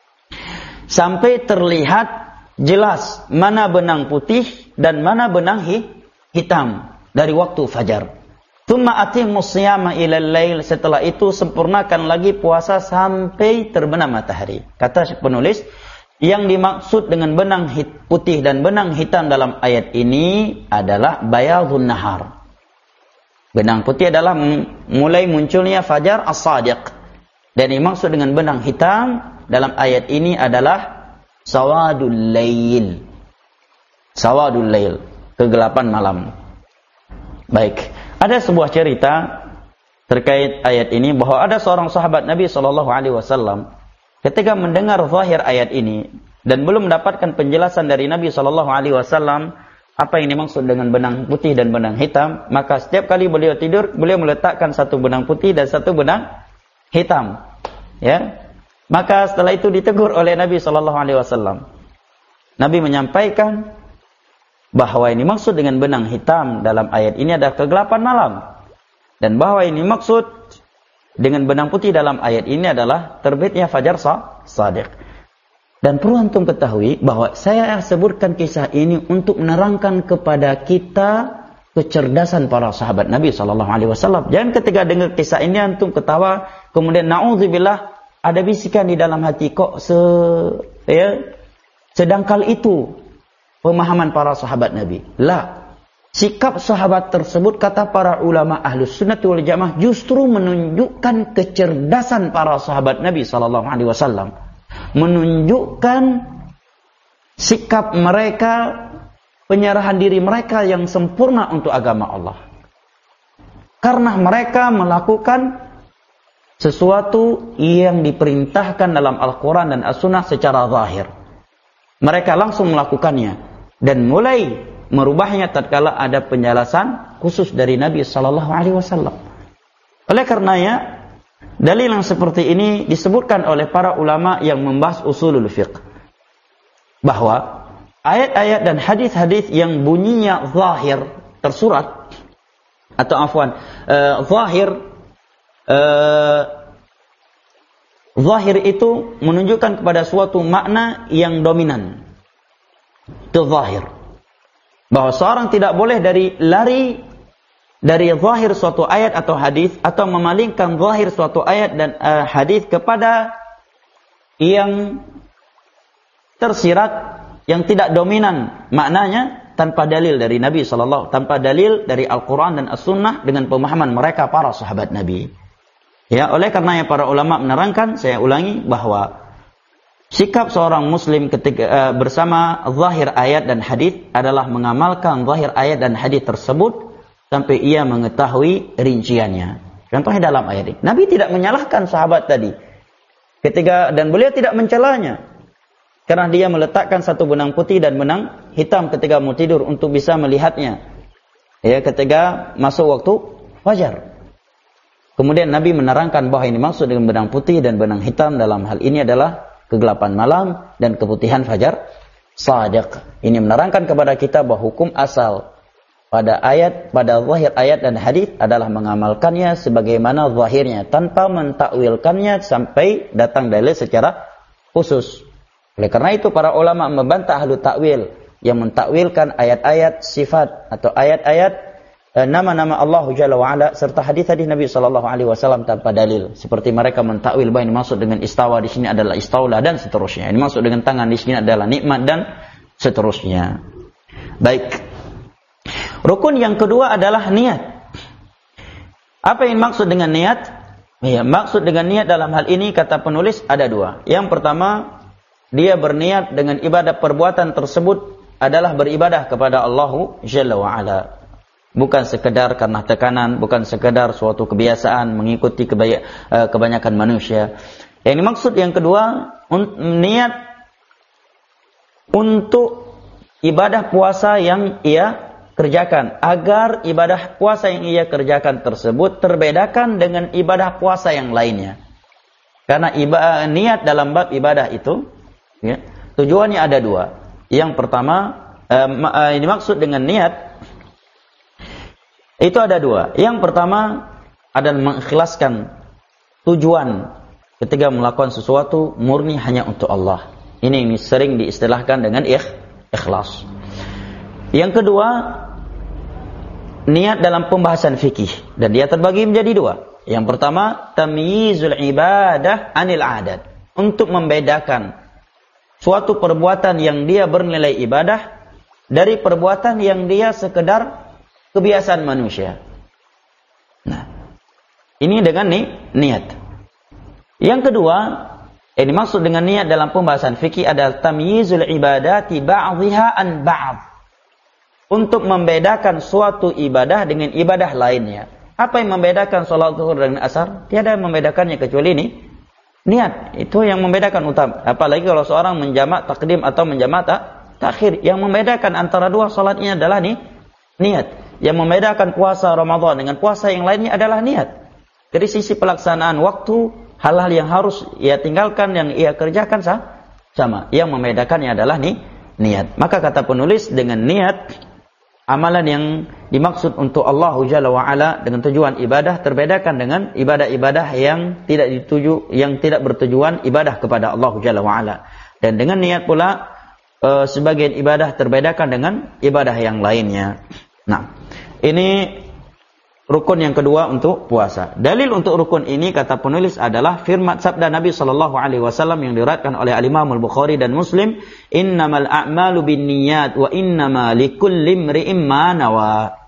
Sampai terlihat jelas mana benang putih dan mana benang hitam dari waktu fajar. Tsumma atimmus shiyama ilal lail, setelah itu sempurnakan lagi puasa sampai terbenam matahari. Kata penulis, yang dimaksud dengan benang putih dan benang hitam dalam ayat ini adalah bayadun nahar. Benang putih adalah mulai munculnya fajar as-sadiq, dan dimaksud dengan benang hitam dalam ayat ini adalah sawadul lail. Sawadul lail, kegelapan malam. Baik, ada sebuah cerita terkait ayat ini bahwa ada seorang sahabat Nabi sallallahu alaihi wasallam ketika mendengar zahir ayat ini dan belum mendapatkan penjelasan dari Nabi sallallahu alaihi wasallam apa yang dimaksud dengan benang putih dan benang hitam, maka setiap kali beliau tidur, beliau meletakkan satu benang putih dan satu benang hitam. Ya. Maka setelah itu ditegur oleh Nabi sallallahu alaihi wasallam. Nabi menyampaikan bahwa ini maksud dengan benang hitam dalam ayat ini adalah kegelapan malam, dan bahwa ini maksud dengan benang putih dalam ayat ini adalah terbitnya fajar shadiq. Dan perlu antum ketahui bahwa saya sebutkan kisah ini untuk menerangkan kepada kita kecerdasan para sahabat Nabi sallallahu alaihi wasallam. Jangan ketika dengar kisah ini antum ketawa, kemudian naudzubillah ada bisikan di dalam hati, kok se ya sedangkal itu pemahaman para sahabat Nabi. La. Sikap sahabat tersebut kata para ulama Ahlus Sunnah wal Jamaah justru menunjukkan kecerdasan para sahabat Nabi sallallahu alaihi wasallam. Menunjukkan sikap mereka, penyerahan diri mereka yang sempurna untuk agama Allah. Karena mereka melakukan sesuatu yang diperintahkan dalam Al-Quran dan As-Sunnah secara zahir. Mereka langsung melakukannya dan mulai merubahnya tatkala ada penjelasan khusus dari Nabi sallallahu alaihi wasallam. Oleh karenanya, dalil yang seperti ini disebutkan oleh para ulama yang membahas usulul fiqh, bahwa ayat-ayat dan hadis-hadis yang bunyinya zahir tersurat atau afwan uh, zahir uh, zahir itu menunjukkan kepada suatu makna yang dominan. Itu zahir. Bahwa seorang tidak boleh dari lari dari zahir suatu ayat atau hadis atau memalingkan zahir suatu ayat dan uh, hadis kepada yang tersirat, yang tidak dominan maknanya tanpa dalil dari Nabi sallallahu alaihi wasallam, tanpa dalil dari Al-Quran dan As-Sunnah dengan pemahaman mereka para sahabat Nabi. Ya, oleh karenanya para ulama menerangkan, saya ulangi, bahwa sikap seorang muslim ketika uh, bersama zahir ayat dan hadis adalah mengamalkan zahir ayat dan hadis tersebut sampai ia mengetahui rinciannya. Contohnya dalam ayat ini, Nabi tidak menyalahkan sahabat tadi ketika, dan beliau tidak mencelanya karena dia meletakkan satu benang putih dan benang hitam ketika mau tidur untuk bisa melihatnya, ya, ketika masuk waktu fajar. Kemudian Nabi menerangkan bahwa ini maksud dengan benang putih dan benang hitam dalam hal ini adalah kegelapan malam dan keputihan fajar shadiq. Ini menerangkan kepada kita bahwa hukum asal pada ayat, pada zahir ayat dan hadis adalah mengamalkannya sebagaimana zahirnya tanpa mentakwilkannya sampai datang dalil secara khusus. Oleh karena itu para ulama membantah ahlu takwil yang mentakwilkan ayat-ayat sifat atau ayat-ayat eh, nama-nama Allah Jalla wa Ala serta hadis-hadis Nabi sallallahu alaihi wasallam tanpa dalil. Seperti mereka mentakwil bahwa ini maksud dengan istawa di sini adalah istaulah dan seterusnya. Ini maksud dengan tangan di sini adalah nikmat dan seterusnya. Baik. Rukun yang kedua adalah niat. Apa yang maksud dengan niat? Ya, maksud dengan niat dalam hal ini kata penulis ada dua. Yang pertama, dia berniat dengan ibadah perbuatan tersebut adalah beribadah kepada Allah Jalla wa Ala. Bukan sekedar karena tekanan, bukan sekedar suatu kebiasaan mengikuti kebaya, kebanyakan manusia. Yang dimaksud yang kedua, niat untuk ibadah puasa yang ia kerjakan, agar ibadah puasa yang ia kerjakan tersebut terbedakan dengan ibadah puasa yang lainnya. Karena ibadah, niat dalam bab ibadah itu, ya, tujuannya ada dua. Yang pertama, eh, ini maksud dengan niat itu ada dua. Yang pertama adalah mengikhlaskan tujuan ketika melakukan sesuatu murni hanya untuk Allah. Ini, ini sering diistilahkan dengan ikh, ikhlas. Yang kedua, niat dalam pembahasan fikih, dan dia terbagi menjadi dua. Yang pertama, tamyizul ibadah anil adat, untuk membedakan suatu perbuatan yang dia bernilai ibadah dari perbuatan yang dia sekedar kebiasaan manusia. Nah, ini dengan ni, niat. Yang kedua, yang dimaksud dengan niat dalam pembahasan fikih adalah tamyizul ibadati ba'dhiha an ba'd, untuk membedakan suatu ibadah dengan ibadah lainnya. Apa yang membedakan salat zuhur dan asar? Tiada yang membedakannya kecuali ini niat. Itu yang membedakan utama. Apalagi kalau seorang menjamak takdim atau menjamak tak, takhir. Yang membedakan antara dua salat ini adalah nih, niat. Yang membedakan puasa Ramadan dengan puasa yang lainnya adalah niat. Dari sisi pelaksanaan waktu, hal-hal yang harus ia tinggalkan, yang ia kerjakan sah, sama. Yang membedakannya adalah nih, niat. Maka kata penulis, dengan niat, amalan yang dimaksud untuk Allah Jalla wa Ala dengan tujuan ibadah terbedakan dengan ibadah-ibadah yang tidak dituju, yang tidak bertujuan ibadah kepada Allah Jalla wa Ala. Dan dengan niat pula e, sebagian ibadah terbedakan dengan ibadah yang lainnya. Nah, ini rukun yang kedua untuk puasa. Dalil untuk rukun ini kata penulis adalah firman sabda Nabi sallallahu alaihi wasallam yang diriwayatkan oleh Al-Imam Al-Bukhari dan Muslim, "Innamal a'malu binniyat wa innama likulli imri'in ma nawa."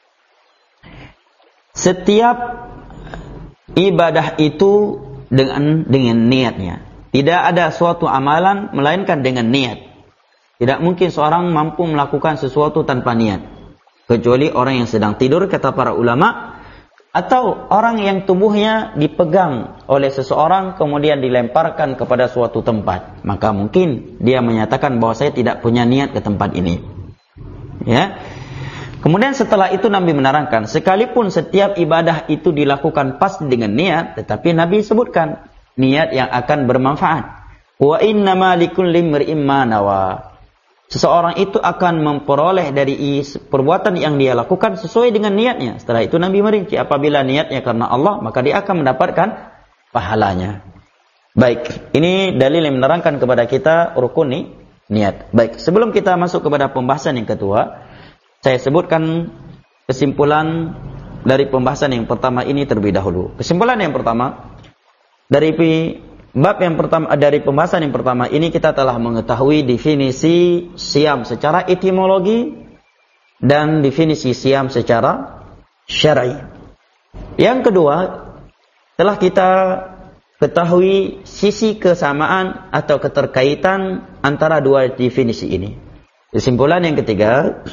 Setiap ibadah itu dengan dengan niatnya. Tidak ada suatu amalan melainkan dengan niat. Tidak mungkin seorang mampu melakukan sesuatu tanpa niat. Kecuali orang yang sedang tidur, kata para ulama, atau orang yang tubuhnya dipegang oleh seseorang kemudian dilemparkan kepada suatu tempat. Maka mungkin dia menyatakan bahwa saya tidak punya niat ke tempat ini. Ya. Kemudian setelah itu Nabi menerangkan, sekalipun setiap ibadah itu dilakukan pasti dengan niat, tetapi Nabi sebutkan niat yang akan bermanfaat. Wa innama likulli imri'in ma nawa. Seseorang itu akan memperoleh dari perbuatan yang dia lakukan sesuai dengan niatnya. Setelah itu Nabi merinci, apabila niatnya karena Allah, maka dia akan mendapatkan pahalanya. Baik, ini dalil yang menerangkan kepada kita rukun niat. Baik, sebelum kita masuk kepada pembahasan yang kedua, saya sebutkan kesimpulan dari pembahasan yang pertama ini terlebih dahulu. Kesimpulan yang pertama, dari bab yang pertama, dari pembahasan yang pertama ini kita telah mengetahui definisi siam secara etimologi dan definisi siam secara syar'i. Yang kedua, telah kita ketahui sisi kesamaan atau keterkaitan antara dua definisi ini. Kesimpulan yang ketiga,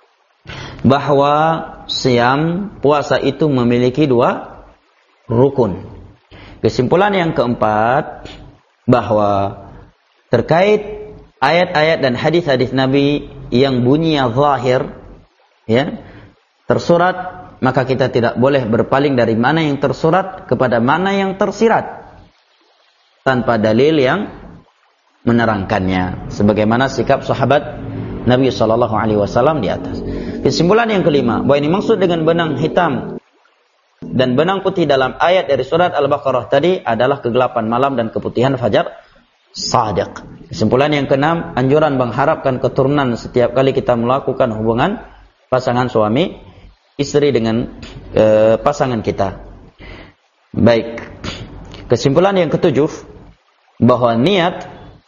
bahwa siam puasa itu memiliki dua rukun. Kesimpulan yang keempat, bahwa terkait ayat-ayat dan hadis-hadis Nabi yang bunyinya zahir, ya, tersurat, maka kita tidak boleh berpaling dari mana yang tersurat kepada mana yang tersirat tanpa dalil yang menerangkannya, sebagaimana sikap sahabat Nabi sallallahu alaihi wasallam di atas. Kesimpulan yang kelima, bahwa ini maksud dengan benang hitam dan benang putih dalam ayat dari surat Al-Baqarah tadi adalah kegelapan malam dan keputihan fajar shadiq. Kesimpulan yang keenam, anjuran mengharapkan keturunan setiap kali kita melakukan hubungan pasangan suami istri dengan e, pasangan kita. Baik. Kesimpulan yang ketujuh, bahwa niat,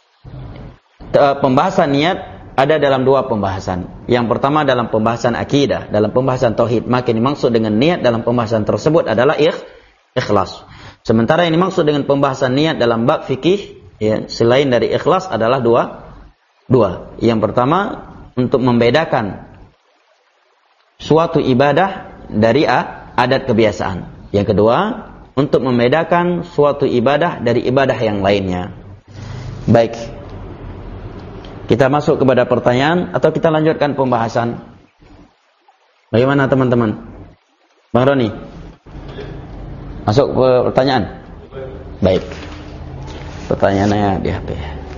e, pembahasan niat ada dalam dua pembahasan. Yang pertama dalam pembahasan akidah, dalam pembahasan tauhid. Maka ini maksud dengan niat dalam pembahasan tersebut adalah ikh, ikhlas. Sementara ini maksud dengan pembahasan niat dalam bab fikih, ya, selain dari ikhlas adalah dua. Dua. Yang pertama untuk membedakan suatu ibadah dari adat kebiasaan. Yang kedua untuk membedakan suatu ibadah dari ibadah yang lainnya. Baik. Kita masuk kepada pertanyaan atau kita lanjutkan pembahasan? Bagaimana teman-teman? Bang Roni? Masuk ke pertanyaan? Baik. Pertanyaannya di H P.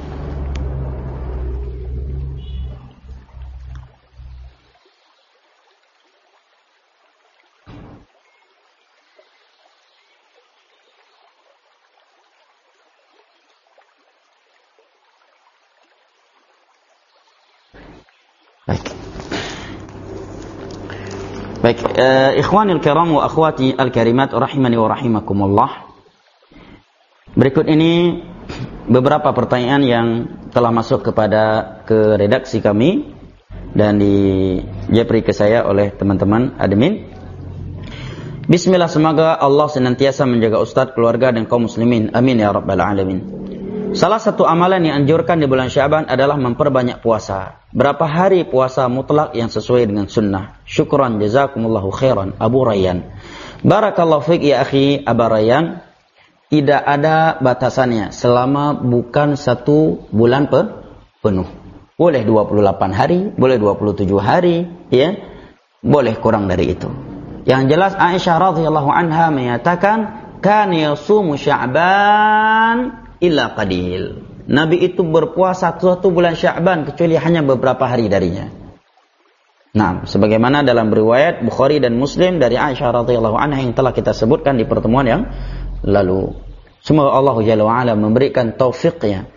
Baik, uh, ikhwanil kiram wa akhwati al-karimat rahimani wa rahimakumullah. Berikut ini beberapa pertanyaan yang telah masuk kepada ke redaksi kami dan di japri ke saya oleh teman-teman admin. Bismillah, semoga Allah senantiasa menjaga ustaz, keluarga dan kaum muslimin. Amin ya rabbal alamin. Salah satu amalan yang anjurkan di bulan Syaban adalah memperbanyak puasa. Berapa hari puasa mutlak yang sesuai dengan sunnah? Syukran jazakumullahu khairan. Abu Rayyan. Barakallahu fiik ya akhi Abu Rayyan. Tidak ada batasannya selama bukan satu bulan pe penuh. Boleh dua puluh delapan hari, boleh dua puluh tujuh hari, ya. Boleh kurang dari itu. Yang jelas Aisyah radhiyallahu anha menyatakan, "Kana yasumu Sya'ban illa qadil." Nabi itu berpuasa satu bulan Sya'ban kecuali hanya beberapa hari darinya. Nah, sebagaimana dalam riwayat Bukhari dan Muslim dari Aisyah radhiyallahu anha yang telah kita sebutkan di pertemuan yang lalu. Semoga Allah Jalla wa Ala memberikan taufiknya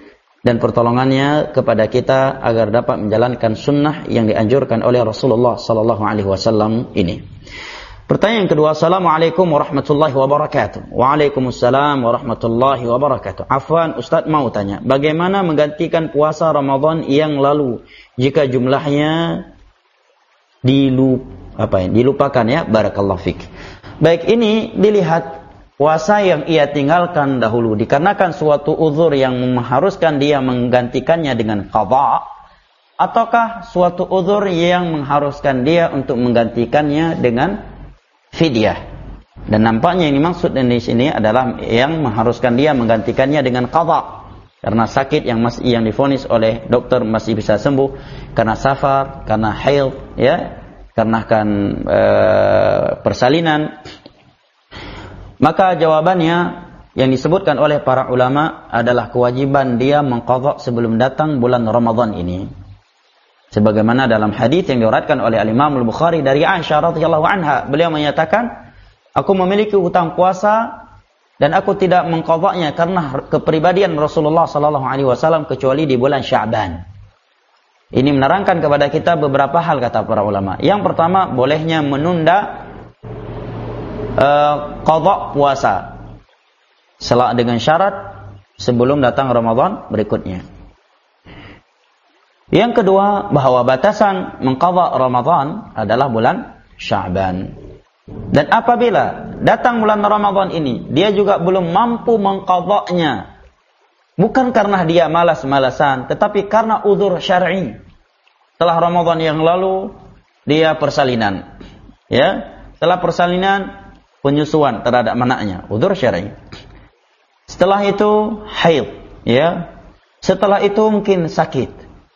dan pertolongannya kepada kita agar dapat menjalankan sunnah yang dianjurkan oleh Rasulullah sallallahu alaihi wasallam ini. Pertanyaan kedua, Assalamualaikum warahmatullahi wabarakatuh. Waalaikumsalam warahmatullahi wabarakatuh. Afwan, Ustaz mau tanya, bagaimana menggantikan puasa Ramadan yang lalu jika jumlahnya dilup, apa ya, dilupakan ya? Barakallahu fik. Baik, ini dilihat puasa yang ia tinggalkan dahulu dikarenakan suatu uzur yang mengharuskan dia menggantikannya dengan qadha, ataukah suatu uzur yang mengharuskan dia untuk menggantikannya dengan fidyah. Dan nampaknya ini maksud di sini adalah yang mengharuskan dia menggantikannya dengan qadha, karena sakit yang masih yang divonis oleh dokter masih bisa sembuh, karena safar, karena haid ya, karena kan e, persalinan. Maka jawabannya yang disebutkan oleh para ulama adalah kewajiban dia mengqadha sebelum datang bulan Ramadan ini. Sebagaimana dalam hadis yang diriwayatkan oleh Al-Imam Al-Bukhari dari Aisyah radhiyallahu anha, beliau menyatakan, aku memiliki hutang puasa dan aku tidak mengqadhanya karena kepribadian Rasulullah sallallahu alaihi wasallam kecuali di bulan Sya'ban. Ini menerangkan kepada kita beberapa hal kata para ulama. Yang pertama, bolehnya menunda Uh, qadha puasa selak dengan syarat sebelum datang Ramadan berikutnya. Yang kedua, bahwa batasan mengqadha Ramadan adalah bulan Sya'ban. Dan apabila datang bulan Ramadan ini dia juga belum mampu mengqadhanya, bukan karena dia malas-malasan, tetapi karena uzur syar'i. Setelah Ramadan yang lalu dia persalinan. Ya, setelah persalinan penyusuan terhadap anaknya, uzur syar'i. Setelah itu haid, ya. Setelah itu mungkin sakit,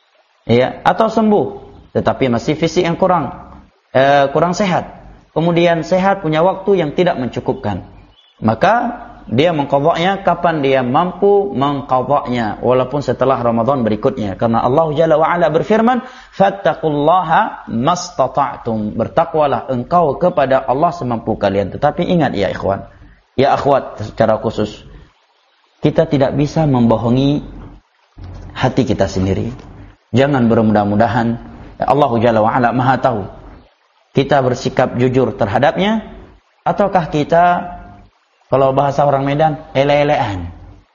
ya, atau sembuh, tetapi masih fisik yang kurang, eh, kurang sehat. Kemudian sehat punya waktu yang tidak mencukupkan, maka dia mengqadhanya kapan dia mampu mengqadhanya, walaupun setelah Ramadan berikutnya. Karena Allah Jalla wa Ala berfirman, "Fattaqullaha mastata'tum." Bertakwalah engkau kepada Allah semampu kalian. Tetapi ingat ya ikhwan, ya akhwat secara khusus, kita tidak bisa membohongi hati kita sendiri. Jangan bermudah-mudahan, Allah Jalla wa Ala Maha tahu, kita bersikap jujur terhadapnya, ataukah kita, kalau bahasa orang Medan, ele-elean,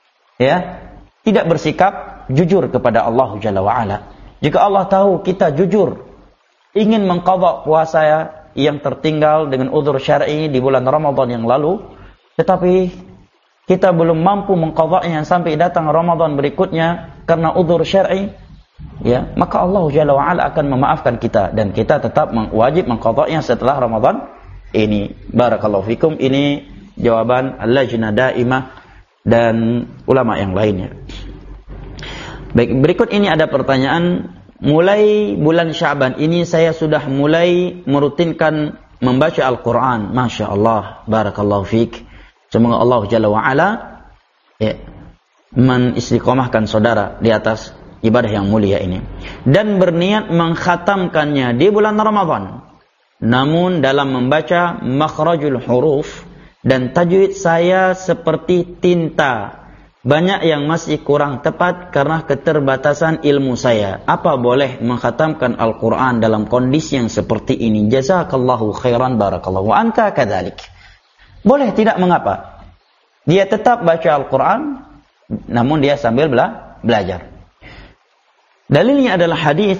ya, tidak bersikap jujur kepada Allah Jalla wa Ala. Jika Allah tahu kita jujur ingin mengqadha puasa yang tertinggal dengan uzur syar'i di bulan Ramadan yang lalu, tetapi kita belum mampu mengqadhanya sampai datang Ramadan berikutnya karena uzur syar'i, ya, maka Allah Jalla wa Ala akan memaafkan kita dan kita tetap wajib mengqadhanya setelah Ramadan ini. Barakallahu fikum. Ini jawaban Al-Lajnah Daimah dan ulama yang lainnya. Baik, berikut ini ada pertanyaan. Mulai bulan Sya'ban ini saya sudah mulai merutinkan membaca Al-Quran. Masya Allah, barakallahu fiik. Semoga Allah Jalla wa'ala ya, menistiqomahkan saudara di atas ibadah yang mulia ini. Dan berniat mengkhatamkannya di bulan Ramadan. Namun dalam membaca makhrajul huruf dan tajwid saya seperti tinta. Banyak yang masih kurang tepat karena keterbatasan ilmu saya. Apa boleh mengkhatamkan Al-Quran dalam kondisi yang seperti ini? Jazakallahu khairan barakallahu. Wa anta kadzalik. Boleh, tidak mengapa. Dia tetap baca Al-Quran, namun dia sambil bela belajar. Dalilnya adalah hadis.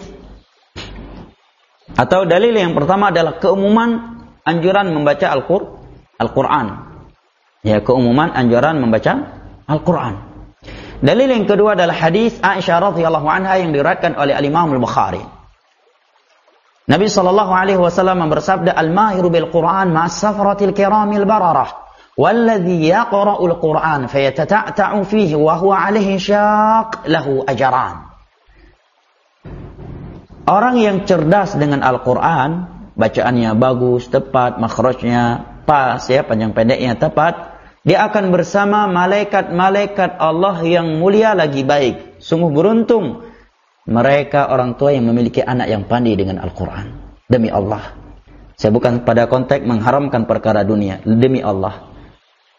Atau dalil yang pertama adalah keumuman anjuran membaca Al-Quran. Al-Quran. Ya, keumuman anjuran membaca Al-Quran. Dalil yang kedua adalah hadis Aisyah radhiyallahu anha yang diriwayatkan oleh Al-Imam Al-Bukhari. Nabi sallallahu alaihi wasallam bersabda, "Al-mahiru bil Quran ma'as safaratil kiramil bararah, walladhi yaqra'ul Quran fayatata'ta'u fihi wa huwa 'alaihi syaq lahu ajran." Orang yang cerdas dengan Al-Quran, bacaannya bagus, tepat, makhrajnya pas, ya, panjang pendeknya tepat, dia akan bersama malaikat-malaikat Allah yang mulia lagi baik. Sungguh beruntung mereka orang tua yang memiliki anak yang pandai dengan Al-Quran. Demi Allah, saya bukan pada konteks mengharamkan perkara dunia, demi Allah.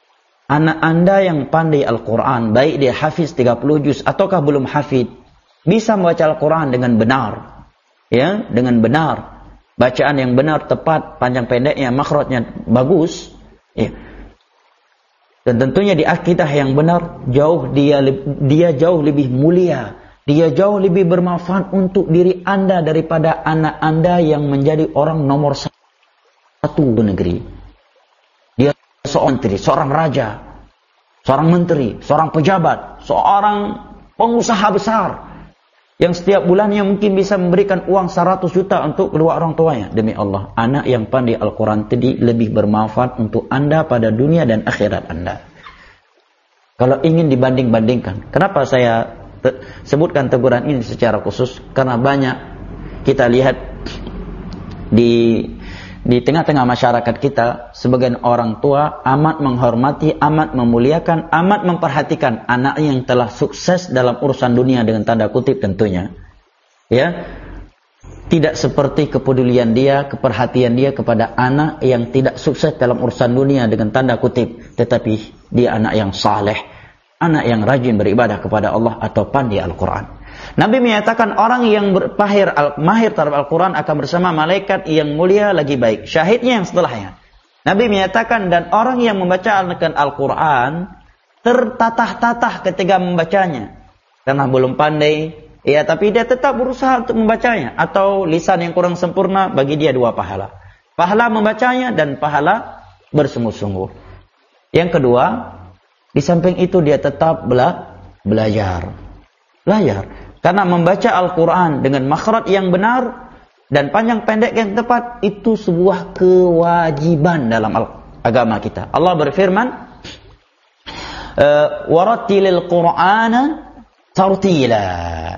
anak Anda yang pandai Al-Quran, baik dia hafiz tiga puluh juz ataukah belum hafid, bisa membaca Al-Quran dengan benar, ya, dengan benar, bacaan yang benar, tepat, panjang pendeknya, makhrajnya bagus, ya. Dan tentunya di akidah yang benar, jauh dia dia jauh lebih mulia, dia jauh lebih bermanfaat untuk diri Anda daripada anak Anda yang menjadi orang nomor satu di negeri. Dia seorang menteri, seorang raja, seorang menteri, seorang pejabat, seorang pengusaha besar yang setiap bulannya mungkin bisa memberikan uang seratus juta untuk kedua orang tuanya. Demi Allah, anak yang pandai Al-Quran tadi lebih bermanfaat untuk Anda pada dunia dan akhirat Anda. Kalau ingin dibanding-bandingkan, kenapa saya te- sebutkan teguran ini secara khusus? Karena banyak kita lihat di di tengah-tengah masyarakat kita, sebagian orang tua amat menghormati, amat memuliakan, amat memperhatikan anak yang telah sukses dalam urusan dunia dengan tanda kutip tentunya. Ya. Tidak seperti kepedulian dia, keperhatian dia kepada anak yang tidak sukses dalam urusan dunia dengan tanda kutip, tetapi dia anak yang saleh, anak yang rajin beribadah kepada Allah atau pandai Al-Quran. Nabi menyatakan orang yang berpahir mahir terhadap Al-Quran akan bersama malaikat yang mulia lagi baik. Syahidnya yang setelahnya. Nabi menyatakan dan orang yang membaca Al-Quran tertatah-tatah ketika membacanya. Karena belum pandai, ya, tapi dia tetap berusaha untuk membacanya. Atau lisan yang kurang sempurna, bagi dia dua pahala. Pahala membacanya dan pahala bersungguh-sungguh. Yang kedua, di samping itu dia tetap bela belajar. Belajar. Karena membaca Al-Quran dengan makhraj yang benar dan panjang pendek yang tepat, itu sebuah kewajiban dalam agama kita. Allah berfirman, وَرَتِّلِ الْقُرْآنَ تَرْتِيلًا.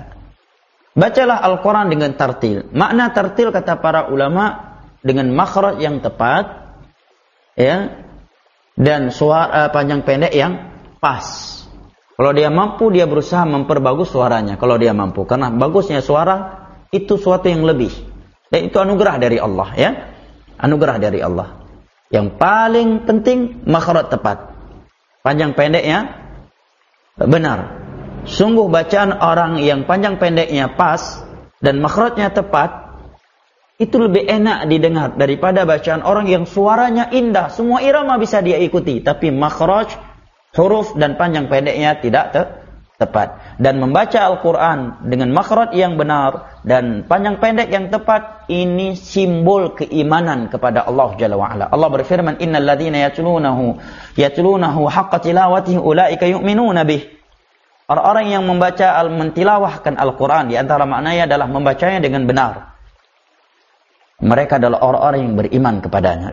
Bacalah Al-Quran dengan tartil. Makna tartil kata para ulama dengan makhraj yang tepat, ya, dan suara panjang pendek yang pas. Kalau dia mampu, dia berusaha memperbagus suaranya. Kalau dia mampu, karena bagusnya suara itu suatu yang lebih. Dan itu anugerah dari Allah, ya, anugerah dari Allah. Yang paling penting makhraj tepat, panjang pendeknya benar. Sungguh bacaan orang yang panjang pendeknya pas dan makhrajnya tepat itu lebih enak didengar daripada bacaan orang yang suaranya indah, semua irama bisa dia ikuti, tapi makhraj, huruf dan panjang pendeknya tidak te- tepat. Dan membaca Al-Quran dengan makhraj yang benar dan panjang pendek yang tepat, ini simbol keimanan kepada Allah Jalla wa'ala. Allah berfirman, innal ladzina yatlunahu yatlunahu haqqa tilawatihi ulaika yu'minuna bih. Orang-orang yang membaca al mentilawahkan Al-Quran, di antara maknanya adalah membacanya dengan benar, mereka adalah orang-orang yang beriman kepadanya.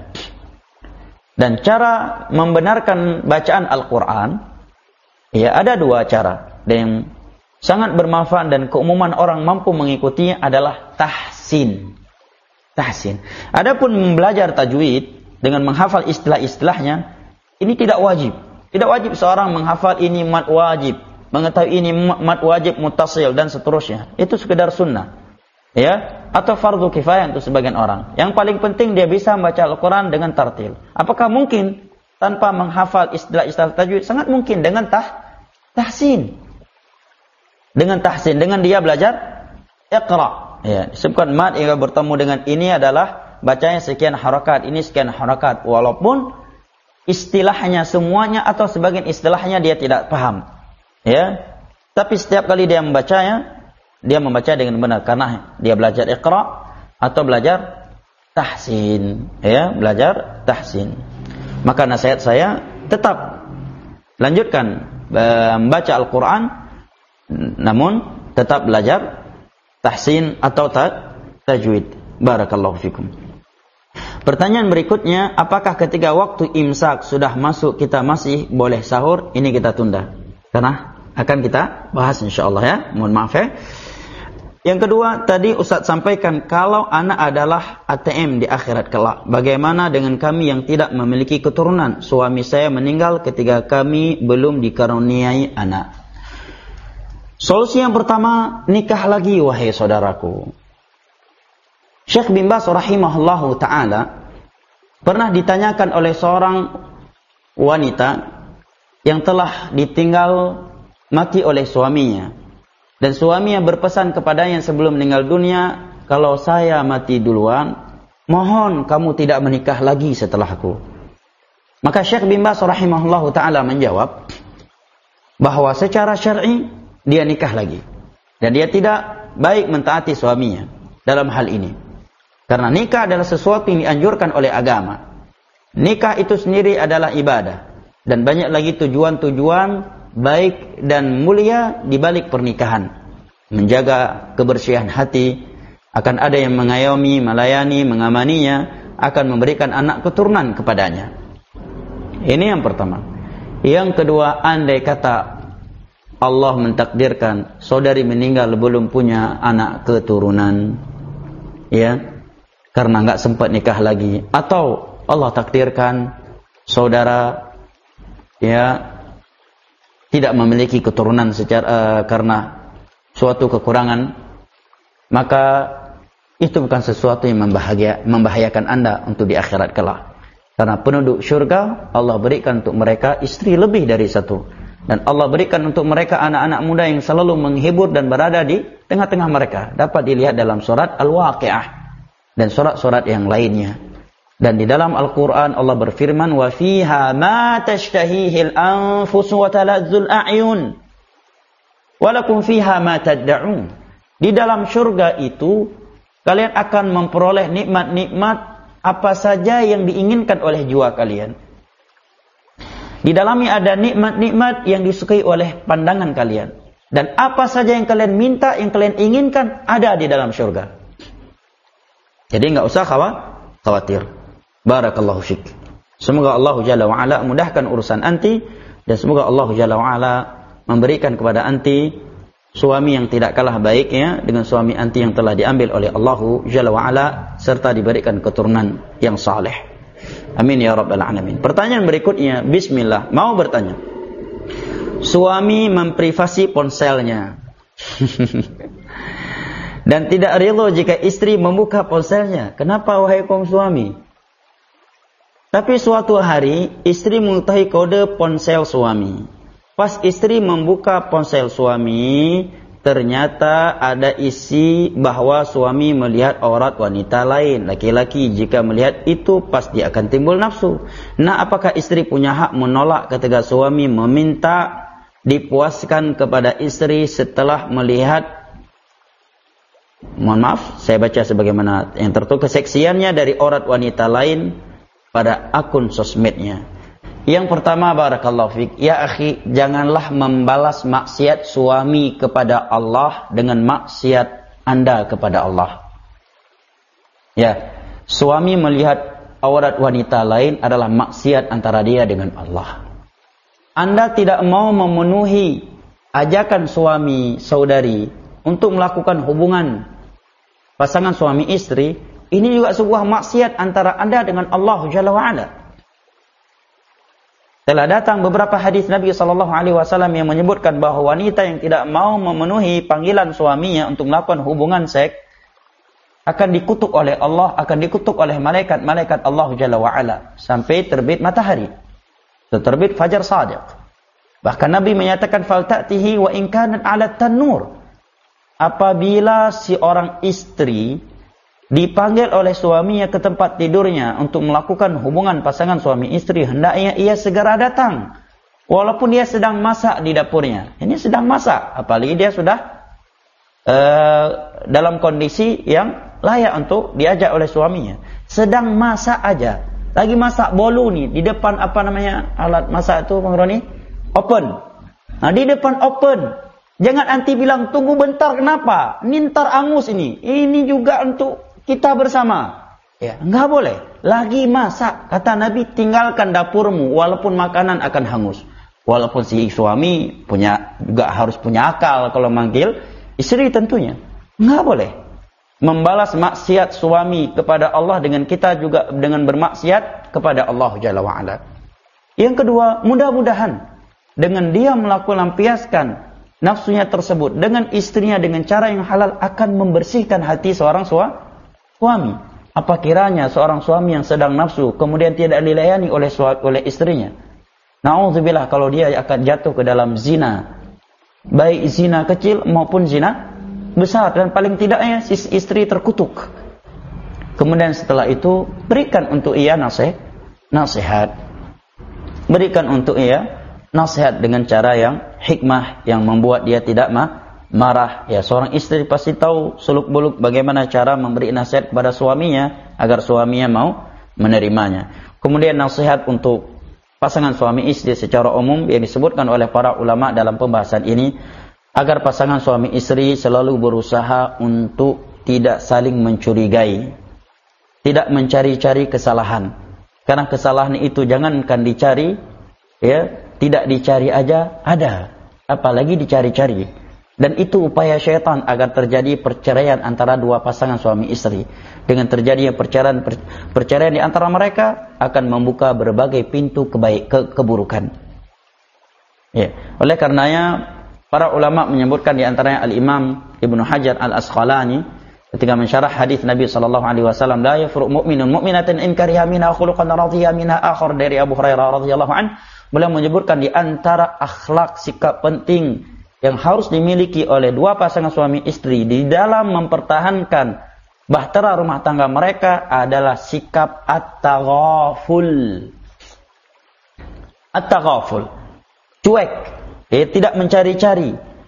Dan cara membenarkan bacaan Al-Quran, ya, ada dua cara. Dan yang sangat bermanfaat dan keumuman orang mampu mengikutinya adalah tahsin. Tahsin. Adapun belajar tajwid dengan menghafal istilah-istilahnya, ini tidak wajib. Tidak wajib seorang menghafal ini mad wajib, mengetahui ini mad wajib muttasil dan seterusnya. Itu sekedar sunnah, ya, atau fardu kifayah untuk sebagian orang. Yang paling penting dia bisa membaca Al-Quran dengan tartil. Apakah mungkin tanpa menghafal istilah-istilah tajwid? Sangat mungkin dengan tah tahsin. Dengan tahsin, dengan dia belajar iqra. Ya, disebutkan mad yang bertemu dengan ini adalah bacanya sekian harakat, ini sekian harakat. Walaupun istilahnya semuanya atau sebagian istilahnya dia tidak paham. Ya, tapi setiap kali dia membacanya, dia membaca dengan benar karena dia belajar iqra atau belajar tahsin, ya, belajar tahsin. Maka nasihat saya tetap lanjutkan membaca Al-Quran, namun tetap belajar tahsin atau tajwid. Barakallahu fikum. Pertanyaan berikutnya, apakah ketika waktu imsak sudah masuk kita masih boleh sahur? Ini kita tunda karena akan kita bahas insyaallah, ya. Mohon maaf, ya. Yang kedua, tadi Ustaz sampaikan kalau anak adalah A T M di akhirat kelak. Bagaimana dengan kami yang tidak memiliki keturunan? Suami saya meninggal ketika kami belum dikaruniai anak. Solusi yang pertama, nikah lagi wahai saudaraku. Syekh bin Baz rahimahullahu ta'ala pernah ditanyakan oleh seorang wanita yang telah ditinggal mati oleh suaminya, dan suaminya berpesan kepadanya sebelum meninggal dunia, kalau saya mati duluan, mohon kamu tidak menikah lagi setelahku. Maka Syekh bin Baz rahimahullahu taala menjawab bahwa secara syar'i dia nikah lagi, dan dia tidak baik mentaati suaminya dalam hal ini, karena nikah adalah sesuatu yang dianjurkan oleh agama. Nikah itu sendiri adalah ibadah, dan banyak lagi tujuan-tujuan baik dan mulia di balik pernikahan. Menjaga kebersihan hati, akan ada yang mengayomi, melayani, mengamaninya, akan memberikan anak keturunan kepadanya. Ini yang pertama. Yang kedua, andai kata Allah mentakdirkan saudari meninggal belum punya anak keturunan, ya, karena nggak sempat nikah lagi, atau Allah takdirkan saudara ya tidak memiliki keturunan secara uh, karena suatu kekurangan, maka itu bukan sesuatu yang membahagia, membahayakan Anda untuk di akhirat kelak. Karena penduduk syurga Allah berikan untuk mereka istri lebih dari satu, dan Allah berikan untuk mereka anak-anak muda yang selalu menghibur dan berada di tengah-tengah mereka. Dapat dilihat dalam surat Al-Waqi'ah dan surat-surat yang lainnya. Dan di dalam Al-Quran Allah berfirman, wa fiha ma tashtahihil anfus wa talazzul a'yun walakum fiha ma tad'un. Di dalam syurga itu kalian akan memperoleh nikmat-nikmat apa saja yang diinginkan oleh jiwa kalian. Di dalamnya ada nikmat-nikmat yang disukai oleh pandangan kalian, dan apa saja yang kalian minta, yang kalian inginkan ada di dalam syurga. Jadi enggak usah khawatir. Barakallahu fiik. Semoga Allah Jalla wa Ala mudahkan urusan anti, dan semoga Allah Jalla wa Ala memberikan kepada anti suami yang tidak kalah baiknya dengan suami anti yang telah diambil oleh Allah Jalla wa Ala, serta diberikan keturunan yang saleh. Amin ya rabbal alamin. Pertanyaan berikutnya, bismillah, mau bertanya. Suami memprivasi ponselnya dan tidak ridho jika istri membuka ponselnya. Kenapa wahai kaum suami? Tapi suatu hari istri mengetahui kode ponsel suami. Pas istri membuka ponsel suami, ternyata ada isi bahwa suami melihat aurat wanita lain. Laki-laki jika melihat itu pasti akan timbul nafsu. Nah, apakah istri punya hak menolak ketika suami meminta dipuaskan kepada istri setelah melihat, mohon maaf, saya baca sebagaimana yang tertulis, keseksiannya dari aurat wanita lain pada akun sosmednya. Yang pertama, barakallahu fiik, ya akhi, janganlah membalas maksiat suami kepada Allah dengan maksiat Anda kepada Allah. Ya, suami melihat aurat wanita lain adalah maksiat antara dia dengan Allah. Anda tidak mau memenuhi ajakan suami saudari untuk melakukan hubungan pasangan suami istri. Ini juga sebuah maksiat antara Anda dengan Allah Jalla wa'ala. Telah datang beberapa hadis Nabi sallallahu alaihi wasallam yang menyebutkan bahwa wanita yang tidak mau memenuhi panggilan suaminya untuk melakukan hubungan seks akan dikutuk oleh Allah, akan dikutuk oleh malaikat-malaikat Allah Jalla wa'ala sampai terbit matahari, terbit fajar shadiq. Bahkan Nabi menyatakan falta'tihi wa in kanat 'ala tanur. Apabila si orang istri dipanggil oleh suaminya ke tempat tidurnya untuk melakukan hubungan pasangan suami istri, hendaknya ia segera datang walaupun dia sedang masak di dapurnya. Ini sedang masak, apalagi dia sudah uh, dalam kondisi yang layak untuk diajak oleh suaminya. Sedang masak aja, lagi masak bolu nih di depan apa namanya alat masak itu, Bang Roni? Open. Nah, di depan open. Jangan anti bilang tunggu bentar, kenapa? Ini ntar angus ini. Ini juga untuk kita bersama. Ya, enggak boleh. Lagi masak, kata Nabi, tinggalkan dapurmu walaupun makanan akan hangus. Walaupun si suami punya juga harus punya akal kalau manggil istri tentunya. Enggak boleh membalas maksiat suami kepada Allah dengan kita juga dengan bermaksiat kepada Allah Jalla wa Ala. Yang kedua, mudah-mudahan dengan dia melakukan lampiaskan nafsunya tersebut dengan istrinya dengan cara yang halal akan membersihkan hati seorang suami. Suami, apa kiranya seorang suami yang sedang nafsu kemudian tidak dilayani oleh oleh istrinya, Na'udzubillah kalau dia akan jatuh ke dalam zina, baik zina kecil maupun zina besar, dan paling tidaknya si istri terkutuk. Kemudian setelah itu berikan untuk ia nasihat, nasihat. Berikan untuk ia nasihat dengan cara yang hikmah, yang membuat dia tidak ma marah. Ya, seorang istri pasti tahu seluk-beluk bagaimana cara memberi nasihat kepada suaminya agar suaminya mau menerimanya. Kemudian nasihat untuk pasangan suami istri secara umum yang disebutkan oleh para ulama dalam pembahasan ini, agar pasangan suami istri selalu berusaha untuk tidak saling mencurigai, tidak mencari-cari kesalahan. Karena kesalahan itu jangankan dicari, ya, tidak dicari aja ada, apalagi dicari-cari. Dan itu upaya syaitan agar terjadi perceraian antara dua pasangan suami istri. Dengan terjadinya perceraian perceraian di antara mereka akan membuka berbagai pintu kebaik ke, keburukan. Ya, oleh karenanya para ulama menyebutkan di antaranya Al-Imam Ibnu Hajar Al-Asqalani ketika mensyarah hadis Nabi sallallahu alaihi wasallam, la yafruq mu'minun mu'minatin in kariha minha khuluqan radhiya minha akhar, dari Abu Hurairah radhiyallahu an. Beliau menyebutkan di antara akhlak sikap penting yang harus dimiliki oleh dua pasangan suami istri di dalam mempertahankan bahtera rumah tangga mereka adalah sikap at-taghaful. At-taghaful, cuek, ya, tidak mencari-cari,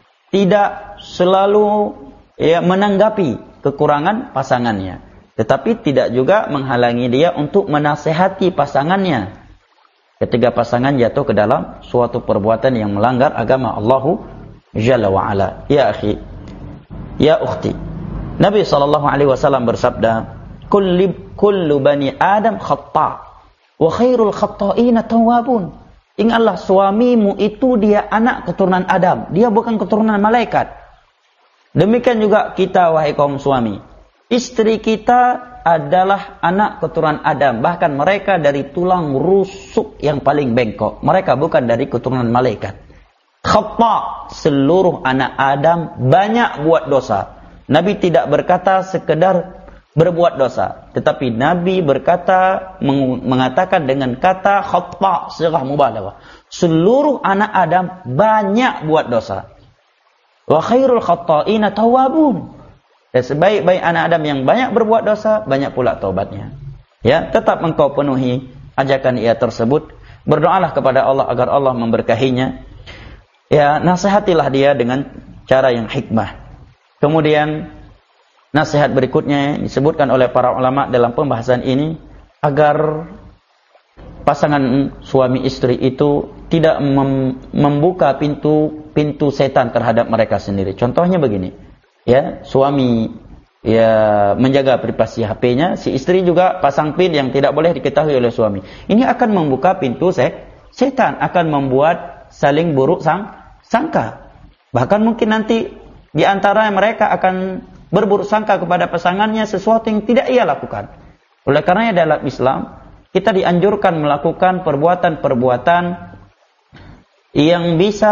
tidak selalu, ya, menanggapi kekurangan pasangannya, tetapi tidak juga menghalangi dia untuk menasehati pasangannya ketika pasangan jatuh ke dalam suatu perbuatan yang melanggar agama Allahu Jalla wa ala. Ya akhi, ya ukhti, Nabi sallallahu alaihi wasallam bersabda, kullu kullu bani Adam khata' wa khairul khata'ina tawwabun. Ingatlah, suamimu itu dia anak keturunan Adam, dia bukan keturunan malaikat. Demikian juga kita, wahai kaum suami, istri kita adalah anak keturunan Adam, bahkan mereka dari tulang rusuk yang paling bengkok. Mereka bukan dari keturunan malaikat. Khata', seluruh anak Adam banyak buat dosa. Nabi tidak berkata sekedar berbuat dosa, tetapi Nabi berkata, meng mengatakan dengan kata khata', sirah mubalaghah. Seluruh anak Adam banyak buat dosa. Wa khairul khata'ina tawwabun. Dan sebaik-baik anak Adam yang banyak berbuat dosa, banyak pula taubatnya. Ya, tetap engkau penuhi ajakan ia tersebut. Berdoalah kepada Allah agar Allah memberkahinya. Ya, nasihatilah dia dengan cara yang hikmah. Kemudian nasihat berikutnya disebutkan oleh para ulama dalam pembahasan ini, agar pasangan suami istri itu tidak mem membuka pintu pintu setan terhadap mereka sendiri. Contohnya begini, ya, suami ya menjaga privasi H P-nya, si istri juga pasang pin yang tidak boleh diketahui oleh suami. Ini akan membuka pintu se setan, akan membuat saling buruk sang sangka. Bahkan mungkin nanti di antara mereka akan berburuk sangka kepada pasangannya sesuatu yang tidak ia lakukan. Oleh karenanya dalam Islam kita dianjurkan melakukan perbuatan-perbuatan yang bisa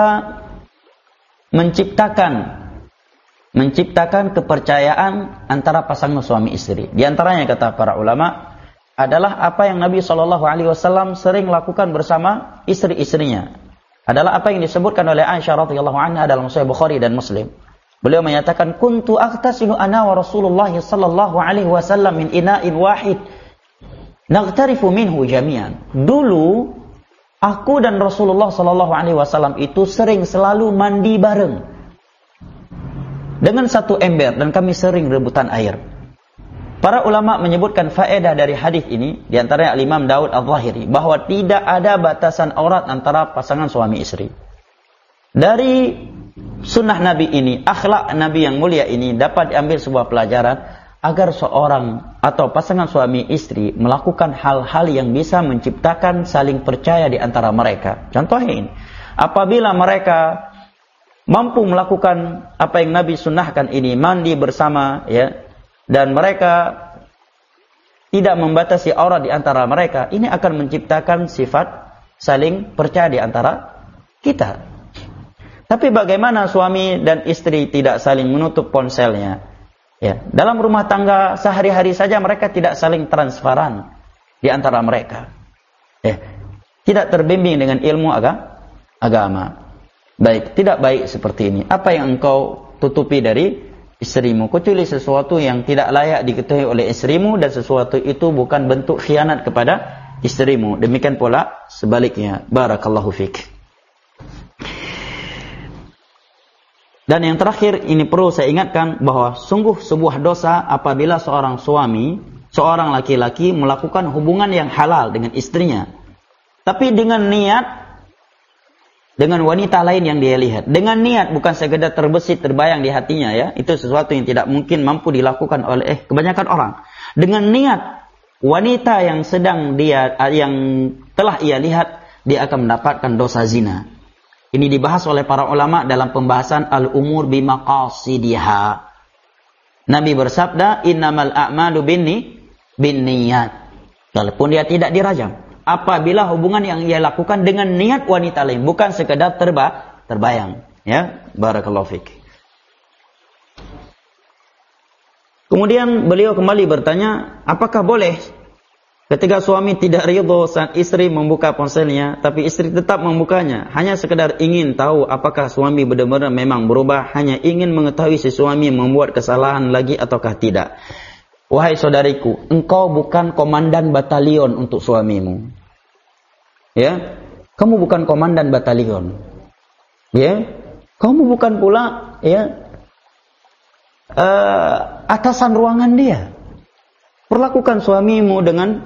menciptakan menciptakan kepercayaan antara pasangan suami istri. Di antaranya kata para ulama adalah apa yang Nabi shallallahu alaihi wasallam sering lakukan bersama istri-istrinya. Adalah apa yang disebutkan oleh Aisyah radhiyallahu anha dalam Sahih Bukhari dan Muslim. Beliau menyatakan, kuntu aghtasilu ana wa Rasulullah sallallahu alaihi wasallam min ina'in wahid naghtarifu minhu jami'an. Dulu aku dan Rasulullah sallallahu alaihi wasallam itu sering selalu mandi bareng dengan satu ember, dan kami sering rebutan air. Para ulama menyebutkan faedah dari hadis ini, di antaranya Al-Imam Daud Al-Zahiri, bahwa tidak ada batasan aurat antara pasangan suami istri. Dari sunnah Nabi ini, akhlak Nabi yang mulia ini dapat diambil sebuah pelajaran agar seorang atau pasangan suami istri melakukan hal-hal yang bisa menciptakan saling percaya di antara mereka. Contohnya ini, apabila mereka mampu melakukan apa yang Nabi sunnahkan ini, mandi bersama, ya, dan mereka tidak membatasi aurat di antara mereka, ini akan menciptakan sifat saling percaya di antara kita. Tapi bagaimana suami dan istri tidak saling menutup ponselnya? Ya, dalam rumah tangga sehari-hari saja mereka tidak saling transparan di antara mereka. Ya. tidak terbimbing dengan ilmu aga, agama. Baik, tidak baik seperti ini. Apa yang engkau tutupi dari istrimu, kecuali sesuatu yang tidak layak diketahui oleh istrimu, dan sesuatu itu bukan bentuk khianat kepada istrimu. Demikian pula sebaliknya. Barakallahu fik. Dan yang terakhir, ini perlu saya ingatkan bahwa sungguh sebuah dosa apabila seorang suami, seorang laki-laki melakukan hubungan yang halal dengan istrinya, tapi dengan niat dengan wanita lain yang dia lihat. Dengan niat, bukan sekedar terbesit, terbayang di hatinya ya. Itu sesuatu yang tidak mungkin mampu dilakukan oleh eh, kebanyakan orang. Dengan niat wanita yang sedang dia yang telah ia lihat, dia akan mendapatkan dosa zina. Ini dibahas oleh para ulama dalam pembahasan al-umur bimaqasidiha. Nabi bersabda, innamal a'malu binni binniyat. Walaupun dia tidak dirajam, apabila hubungan yang ia lakukan dengan niat wanita lain, bukan sekedar terba, terbayang. Ya, barakallahu fik. Kemudian beliau kembali bertanya, apakah boleh ketika suami tidak ridho saat istri membuka ponselnya, tapi istri tetap membukanya, hanya sekedar ingin tahu apakah suami benar-benar memang berubah, hanya ingin mengetahui si suami membuat kesalahan lagi ataukah tidak. Wahai saudariku, engkau bukan komandan batalion untuk suamimu. Ya, kamu bukan komandan batalion. Ya, kamu bukan pula ya uh, atasan ruangan dia. Perlakukan suamimu dengan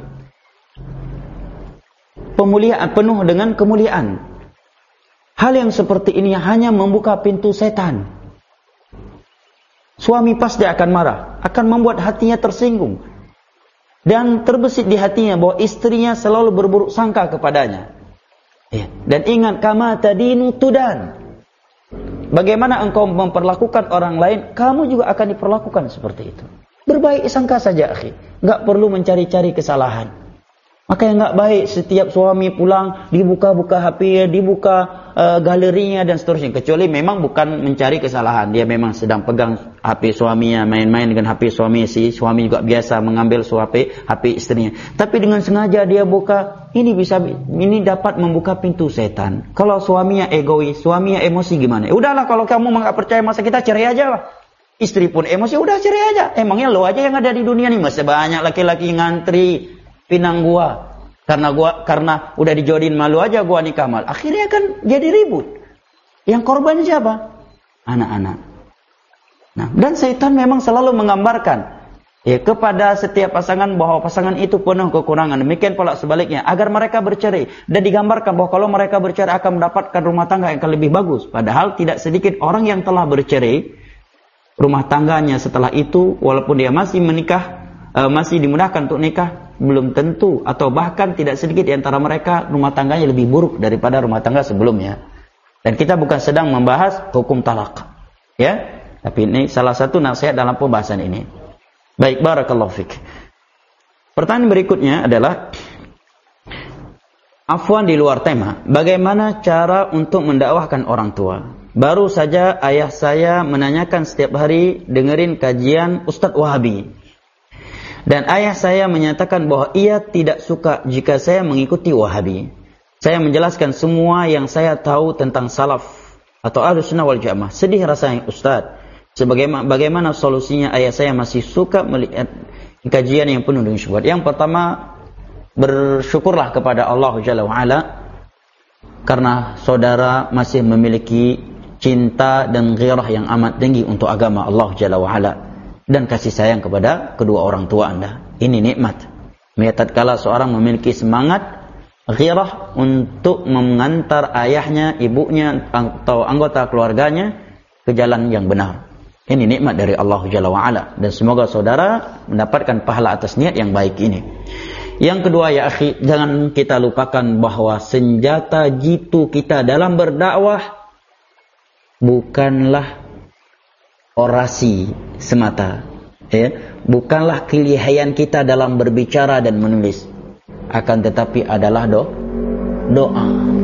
pemuliaan, penuh dengan kemuliaan. Hal yang seperti ini hanya membuka pintu setan. Suami pasti akan marah, akan membuat hatinya tersinggung, dan terbesit di hatinya bahwa istrinya selalu berburuk sangka kepadanya. Ya. Dan ingat, kama tadinu tudan. Bagaimana engkau memperlakukan orang lain, kamu juga akan diperlakukan seperti itu. Berbaik sangka saja, akhi. Enggak perlu mencari-cari kesalahan. Maka yang enggak baik setiap suami pulang dibuka-buka H P-nya, dibuka uh, galerinya dan seterusnya. Kecuali memang bukan mencari kesalahan, dia memang sedang pegang H P suaminya, main-main dengan H P suami, si suami juga biasa mengambil H P H P istrinya. Tapi dengan sengaja dia buka, ini bisa ini dapat membuka pintu setan. Kalau suaminya egois, suaminya emosi gimana? Udahlah, kalau kamu enggak percaya masa kita cerai aja lah. Istri pun emosi, udah cerai aja. Emangnya lo aja yang ada di dunia nih, masih banyak laki-laki ngantri pinang gua, karena gua karena udah dijodohin malu aja gua nikah mal. Akhirnya kan jadi ribut. Yang korban siapa? Anak-anak. Nah, dan setan memang selalu menggambarkan ya kepada setiap pasangan bahwa pasangan itu penuh kekurangan. Demikian pula sebaliknya, agar mereka bercerai, dan digambarkan bahwa kalau mereka bercerai akan mendapatkan rumah tangga yang lebih bagus. Padahal tidak sedikit orang yang telah bercerai, rumah tangganya setelah itu walaupun dia masih menikah, uh, masih dimudahkan untuk nikah, belum tentu atau bahkan tidak sedikit di antara mereka rumah tangganya lebih buruk daripada rumah tangga sebelumnya. Dan kita bukan sedang membahas hukum talak, ya, tapi ini salah satu nasihat dalam pembahasan ini. Baik, barakallahu fik. Pertanyaan berikutnya adalah, afwan di luar tema, bagaimana cara untuk mendakwahkan orang tua? Baru saja ayah saya menanyakan setiap hari dengerin kajian Ustadz Wahabi. Dan ayah saya menyatakan bahwa ia tidak suka jika saya mengikuti Wahabi. Saya menjelaskan semua yang saya tahu tentang salaf atau Ahlussunnah wal Jamaah. Sedih rasanya Ustaz. Sebagaimana bagaimana solusinya? Ayah saya masih suka melihat kajian yang penuh dengan syubhat. Yang pertama, bersyukurlah kepada Allah Jalla wa Ala karena saudara masih memiliki cinta dan ghirah yang amat tinggi untuk agama Allah Jalla wa Ala, dan kasih sayang kepada kedua orang tua Anda. Ini nikmat. Tatkala seorang memiliki semangat ghirah untuk mengantar ayahnya, ibunya atau anggota keluarganya ke jalan yang benar. Ini nikmat dari Allah Jalla wa Ala, dan semoga saudara mendapatkan pahala atas niat yang baik ini. Yang kedua ya akhi, jangan kita lupakan bahwa senjata jitu kita dalam berdakwah bukanlah orasi semata, ya, bukanlah kelihayan kita dalam berbicara dan menulis, akan tetapi adalah do, doa,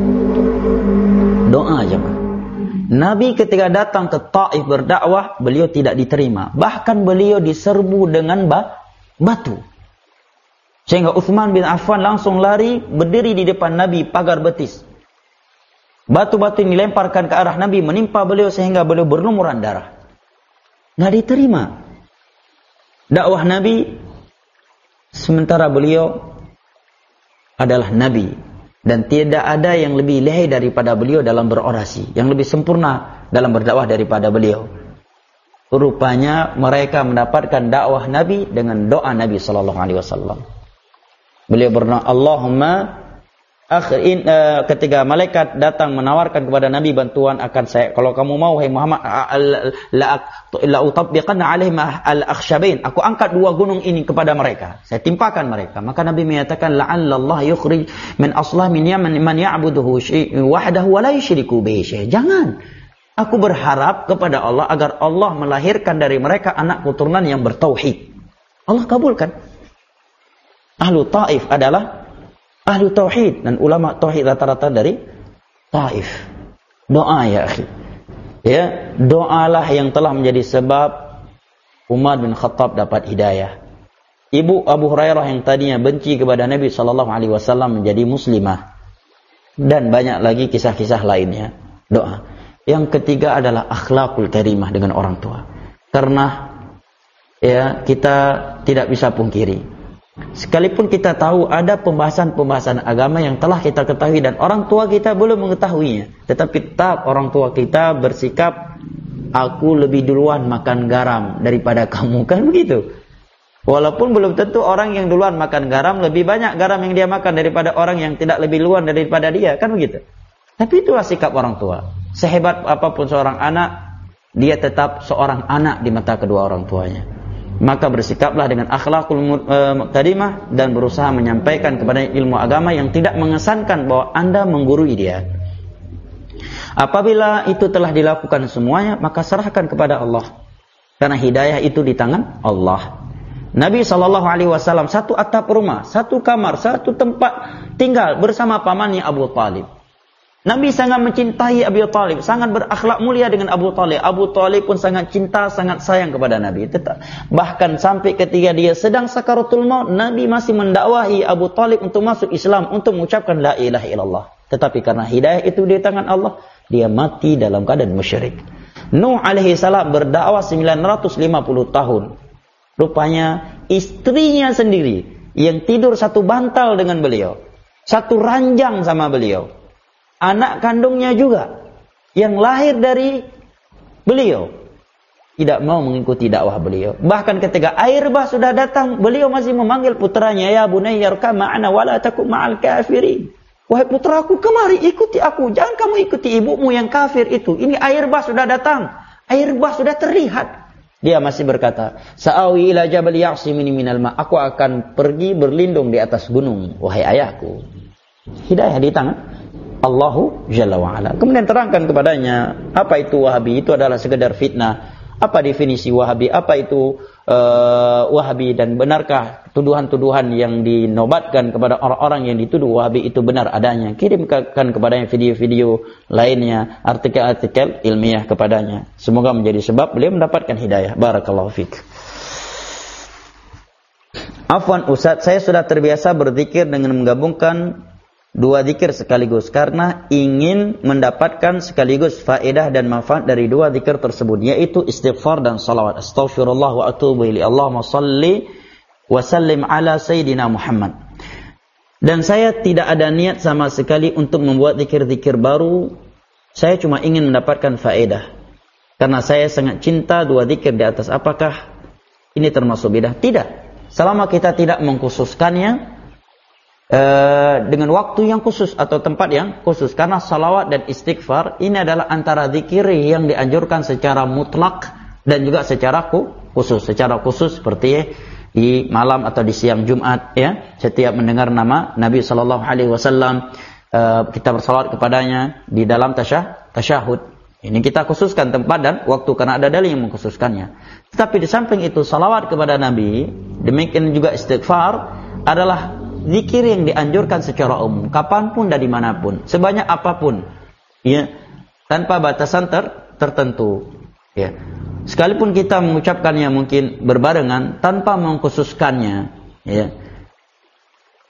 doa jemaah. Nabi ketika datang ke Taif berdakwah, beliau tidak diterima, bahkan beliau diserbu dengan ba, batu. Sehingga Utsman bin Affan langsung lari berdiri di depan Nabi pagar betis. Batu-batu ini dilemparkan ke arah Nabi menimpa beliau sehingga beliau berlumuran darah. Nggak diterima dakwah Nabi sementara beliau adalah Nabi dan tidak ada yang lebih lihai daripada beliau dalam berorasi, yang lebih sempurna dalam berdakwah daripada beliau. Rupanya mereka mendapatkan dakwah Nabi dengan doa Nabi sallallahu alaihi wasallam. Beliau berdoa, Allahumma akhirin, uh, ketika malaikat datang menawarkan kepada Nabi bantuan akan saya, kalau kamu mau hai Muhammad la la utabbiqanna alaihim al-akhshabain, aku angkat dua gunung ini kepada mereka, saya timpakan mereka. Maka Nabi menyatakan la'alla Allah yukhrij min aslah min yaman man ya'buduhu wahdahu wa la yusyriku bihi syai'. Jangan, aku berharap kepada Allah agar Allah melahirkan dari mereka anak keturunan yang bertauhid. Allah kabulkan. Ahlu Taif adalah ahlu tauhid dan ulama tauhid rata-rata dari Taif. Doa ya akhi. Ya, doalah yang telah menjadi sebab Umar bin Khattab dapat hidayah. Ibu Abu Hurairah yang tadinya benci kepada Nabi sallallahu alaihi wasallam menjadi muslimah. Dan banyak lagi kisah-kisah lainnya. Doa. Yang ketiga adalah akhlakul karimah dengan orang tua. Karena ya kita tidak bisa pungkiri, sekalipun kita tahu ada pembahasan-pembahasan agama yang telah kita ketahui dan orang tua kita belum mengetahuinya, tetapi tetap orang tua kita bersikap, aku lebih duluan makan garam daripada kamu, kan begitu. Walaupun belum tentu orang yang duluan makan garam lebih banyak garam yang dia makan daripada orang yang tidak lebih duluan daripada dia, kan begitu. Tapi itulah sikap orang tua. Sehebat apapun seorang anak, dia tetap seorang anak di mata kedua orang tuanya. Maka bersikaplah dengan akhlakul karimah dan berusaha menyampaikan kepada ilmu agama yang tidak mengesankan bahwa Anda menggurui dia. Apabila itu telah dilakukan semuanya, maka serahkan kepada Allah. Karena hidayah itu di tangan Allah. Nabi sallallahu alaihi wasallam satu atap rumah, satu kamar, satu tempat tinggal bersama pamannya Abu Talib. Nabi sangat mencintai Abu Talib, sangat berakhlak mulia dengan Abu Talib. Abu Talib pun sangat cinta, sangat sayang kepada Nabi. Bahkan sampai ketika dia sedang sakaratul maut, Nabi masih mendakwahi Abu Talib untuk masuk Islam, untuk mengucapkan la ilaha illallah. Tetapi karena hidayah itu di tangan Allah, dia mati dalam keadaan musyrik. Nuh alaihi salam berdakwah sembilan ratus lima puluh tahun. Rupanya istrinya sendiri yang tidur satu bantal dengan beliau, satu ranjang sama beliau. Anak kandungnya juga yang lahir dari beliau tidak mau mengikuti dakwah beliau. Bahkan ketika air bah sudah datang, beliau masih memanggil putranya, ya bunayya irkam ma'ana wala takum ma'al kafirin. Wahai putraku, kemari ikuti aku, jangan kamu ikuti ibumu yang kafir itu. Ini air bah sudah datang, air bah sudah terlihat. Dia masih berkata, sa'awi ila jabal ya'simini minal ma'. Aku akan pergi berlindung di atas gunung, wahai ayahku. Hidayah di tangan Allahu Jalla wa'ala. Kemudian terangkan kepadanya, apa itu Wahabi? Itu adalah sekedar fitnah. Apa definisi Wahabi? Apa itu uh, Wahabi? Dan benarkah tuduhan-tuduhan yang dinobatkan kepada orang-orang yang dituduh Wahabi itu benar adanya? Kirimkan kepadanya video-video lainnya, artikel-artikel ilmiah kepadanya. Semoga menjadi sebab beliau mendapatkan hidayah. Barakallahu fiik. Afwan Ustaz, saya sudah terbiasa berzikir dengan menggabungkan dua zikir sekaligus karena ingin mendapatkan sekaligus faedah dan manfaat dari dua zikir tersebut, yaitu istighfar dan salawat. Astaghfirullah wa atubu ilaih. Allahumma salli wa sallim ala sayyidina Muhammad. Dan saya tidak ada niat sama sekali untuk membuat zikir-zikir baru. Saya cuma ingin mendapatkan faedah. Karena saya sangat cinta dua zikir di atas. Apakah ini termasuk bidah? Tidak. Selama kita tidak mengkhususkannya Uh, dengan waktu yang khusus atau tempat yang khusus, karena salawat dan istighfar ini adalah antara zikir yang dianjurkan secara mutlak dan juga secara khusus. Secara khusus seperti di malam atau di siang Jumat, ya, setiap mendengar nama Nabi Sallallahu Alaihi Wasallam uh, kita bersalawat kepadanya di dalam tasyah, tasyahud. Ini kita khususkan tempat dan waktu karena ada dalil yang mengkhususkannya. Tetapi di samping itu salawat kepada Nabi, demikian juga istighfar adalah zikir yang dianjurkan secara umum, kapanpun dan dimanapun, sebanyak apapun, ya, tanpa batasan ter, tertentu, ya. Sekalipun kita mengucapkannya mungkin berbarengan tanpa mengkhususkannya, ya.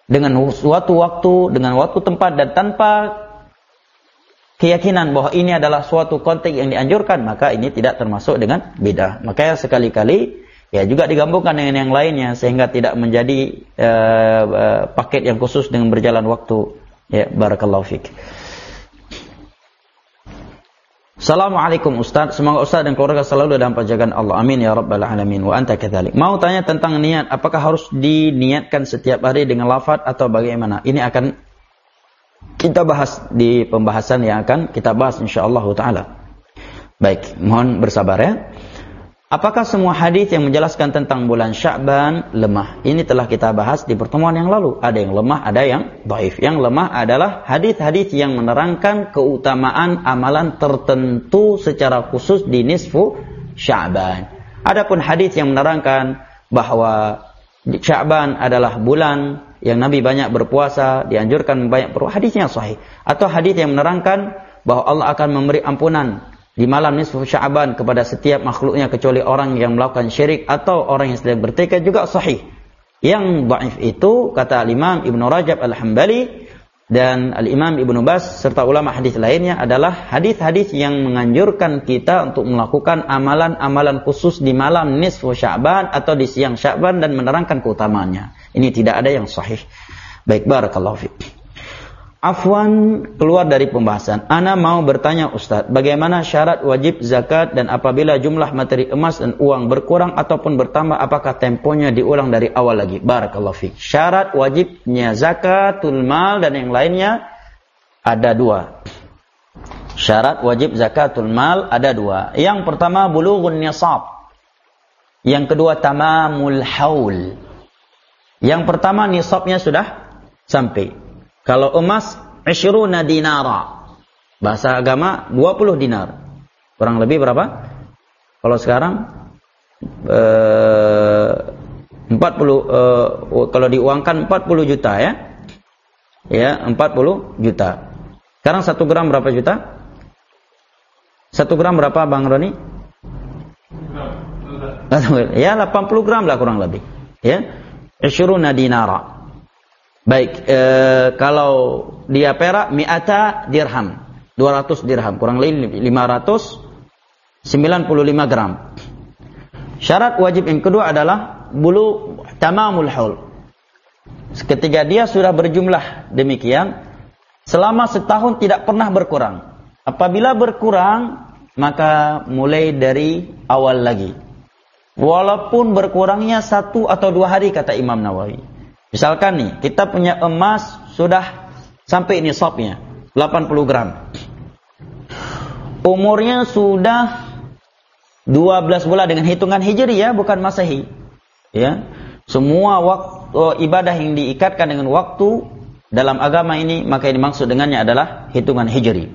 dengan suatu waktu, dengan waktu tempat dan tanpa keyakinan bahwa ini adalah suatu konteks yang dianjurkan, maka ini tidak termasuk dengan bid'ah. Makanya sekali-kali ya juga digabungkan dengan yang lainnya sehingga tidak menjadi uh, uh, paket yang khusus dengan berjalan waktu. Ya, barakallahu fik. Assalamualaikum Ustaz, semoga Ustaz dan keluarga selalu dalam penjagaan Allah. Amin ya rabbal alamin. Wa anta kadzalik. Mau tanya tentang niat, apakah harus diniatkan setiap hari dengan lafaz atau bagaimana? Ini akan kita bahas di pembahasan yang akan kita bahas insyaallah taala. Baik, mohon bersabar ya. Apakah semua hadis yang menjelaskan tentang bulan Sya'ban lemah? Ini telah kita bahas di pertemuan yang lalu. Ada yang lemah, ada yang dhaif. Yang lemah adalah hadis-hadis yang menerangkan keutamaan amalan tertentu secara khusus di nisfu Sya'ban. Adapun hadis yang menerangkan bahwa Sya'ban adalah bulan yang Nabi banyak berpuasa, dianjurkan banyak berpuasa, hadisnya sahih. Atau hadis yang menerangkan bahwa Allah akan memberi ampunan di malam nisfu Sya'ban kepada setiap makhluknya kecuali orang yang melakukan syirik atau orang yang sedang bertekad, juga sahih. Yang dhaif itu kata Al-Imam Ibnu Rajab Al-Hambali dan Al-Imam Ibnu Bas serta ulama hadis lainnya adalah hadis-hadis yang menganjurkan kita untuk melakukan amalan-amalan khusus di malam nisfu Sya'ban atau di siang Sya'ban dan menerangkan keutamaannya. Ini tidak ada yang sahih. Baik, barakallahu fiik. Afwan, keluar dari pembahasan. Ana mau bertanya Ustaz, bagaimana syarat wajib zakat dan apabila jumlah materi emas dan uang berkurang ataupun bertambah, apakah temponya diulang dari awal lagi? Barakallahu fiik. Syarat wajibnya zakatul mal dan yang lainnya ada dua. Syarat wajib zakatul mal ada dua. Yang pertama bulughun nisab. Yang kedua tamamul haul. Yang pertama nisabnya sudah sampai. Kalau emas ishruna dinara. Bahasa agama dua puluh dinar. Kurang lebih berapa? Kalau sekarang eh, empat puluh eh, kalau diuangkan empat puluh juta ya. Ya, empat puluh juta. Sekarang satu gram berapa juta? satu gram berapa Bang Roni? Ya, delapan puluh gram lah kurang lebih. Ya. Ishruna dinara. Baik, e, kalau dia perak mi'ata dirham, dua ratus dirham, kurang lebih lima ratus sembilan puluh lima gram. Syarat wajib yang kedua adalah bulu tamamul haul. Ketika dia sudah berjumlah demikian, selama setahun tidak pernah berkurang. Apabila berkurang, maka mulai dari awal lagi. Walaupun berkurangnya satu atau dua hari, kata Imam Nawawi. Misalkan nih, kita punya emas sudah sampai nisabnya delapan puluh gram. Umurnya sudah dua belas bulan dengan hitungan Hijri ya, bukan Masehi. Ya. Semua waktu ibadah yang diikatkan dengan waktu dalam agama ini, maka yang dimaksud dengannya adalah hitungan Hijri.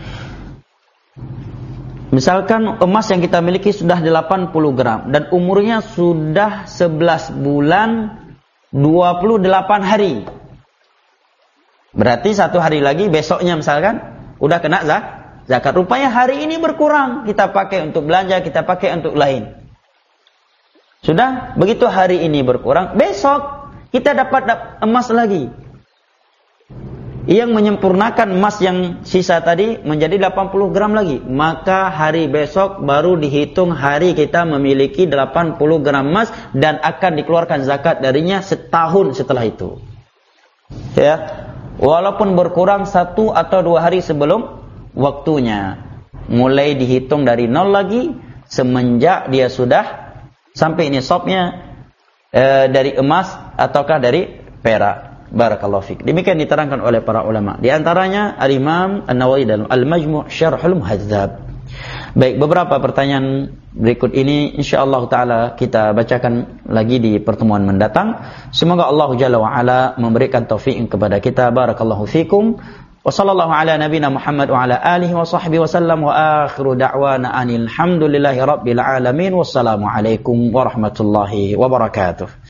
Misalkan emas yang kita miliki sudah delapan puluh gram dan umurnya sudah sebelas bulan dua puluh delapan hari. Berarti satu hari lagi besoknya misalkan udah kena zakat. Rupanya hari ini berkurang, kita pakai untuk belanja, kita pakai untuk lain. Sudah begitu hari ini berkurang, besok kita dapat emas lagi. Yang menyempurnakan emas yang sisa tadi menjadi delapan puluh gram lagi. Maka hari besok baru dihitung hari kita memiliki delapan puluh gram emas dan akan dikeluarkan zakat darinya setahun setelah itu. Ya, walaupun berkurang satu atau dua hari sebelum waktunya, mulai dihitung dari nol lagi semenjak dia sudah sampai nisabnya e, dari emas ataukah dari perak. Barakallahu fiik. Demikian diterangkan oleh para ulama. Di antaranya Al-Imam An-Nawawi dalam Al-Majmu' Syarhul Muhadzab. Baik, beberapa pertanyaan berikut ini insyaallah taala kita bacakan lagi di pertemuan mendatang. Semoga Allah Jalla wa Ala memberikan taufik kepada kita. Barakallahu fiikum. Wa sallallahu ala nabiyina Muhammad wa ala alihi wa sahbihi wasallam wa akhiru da'wana anil hamdulillahi rabbil alamin. Wassalamu alaikum warahmatullahi wabarakatuh.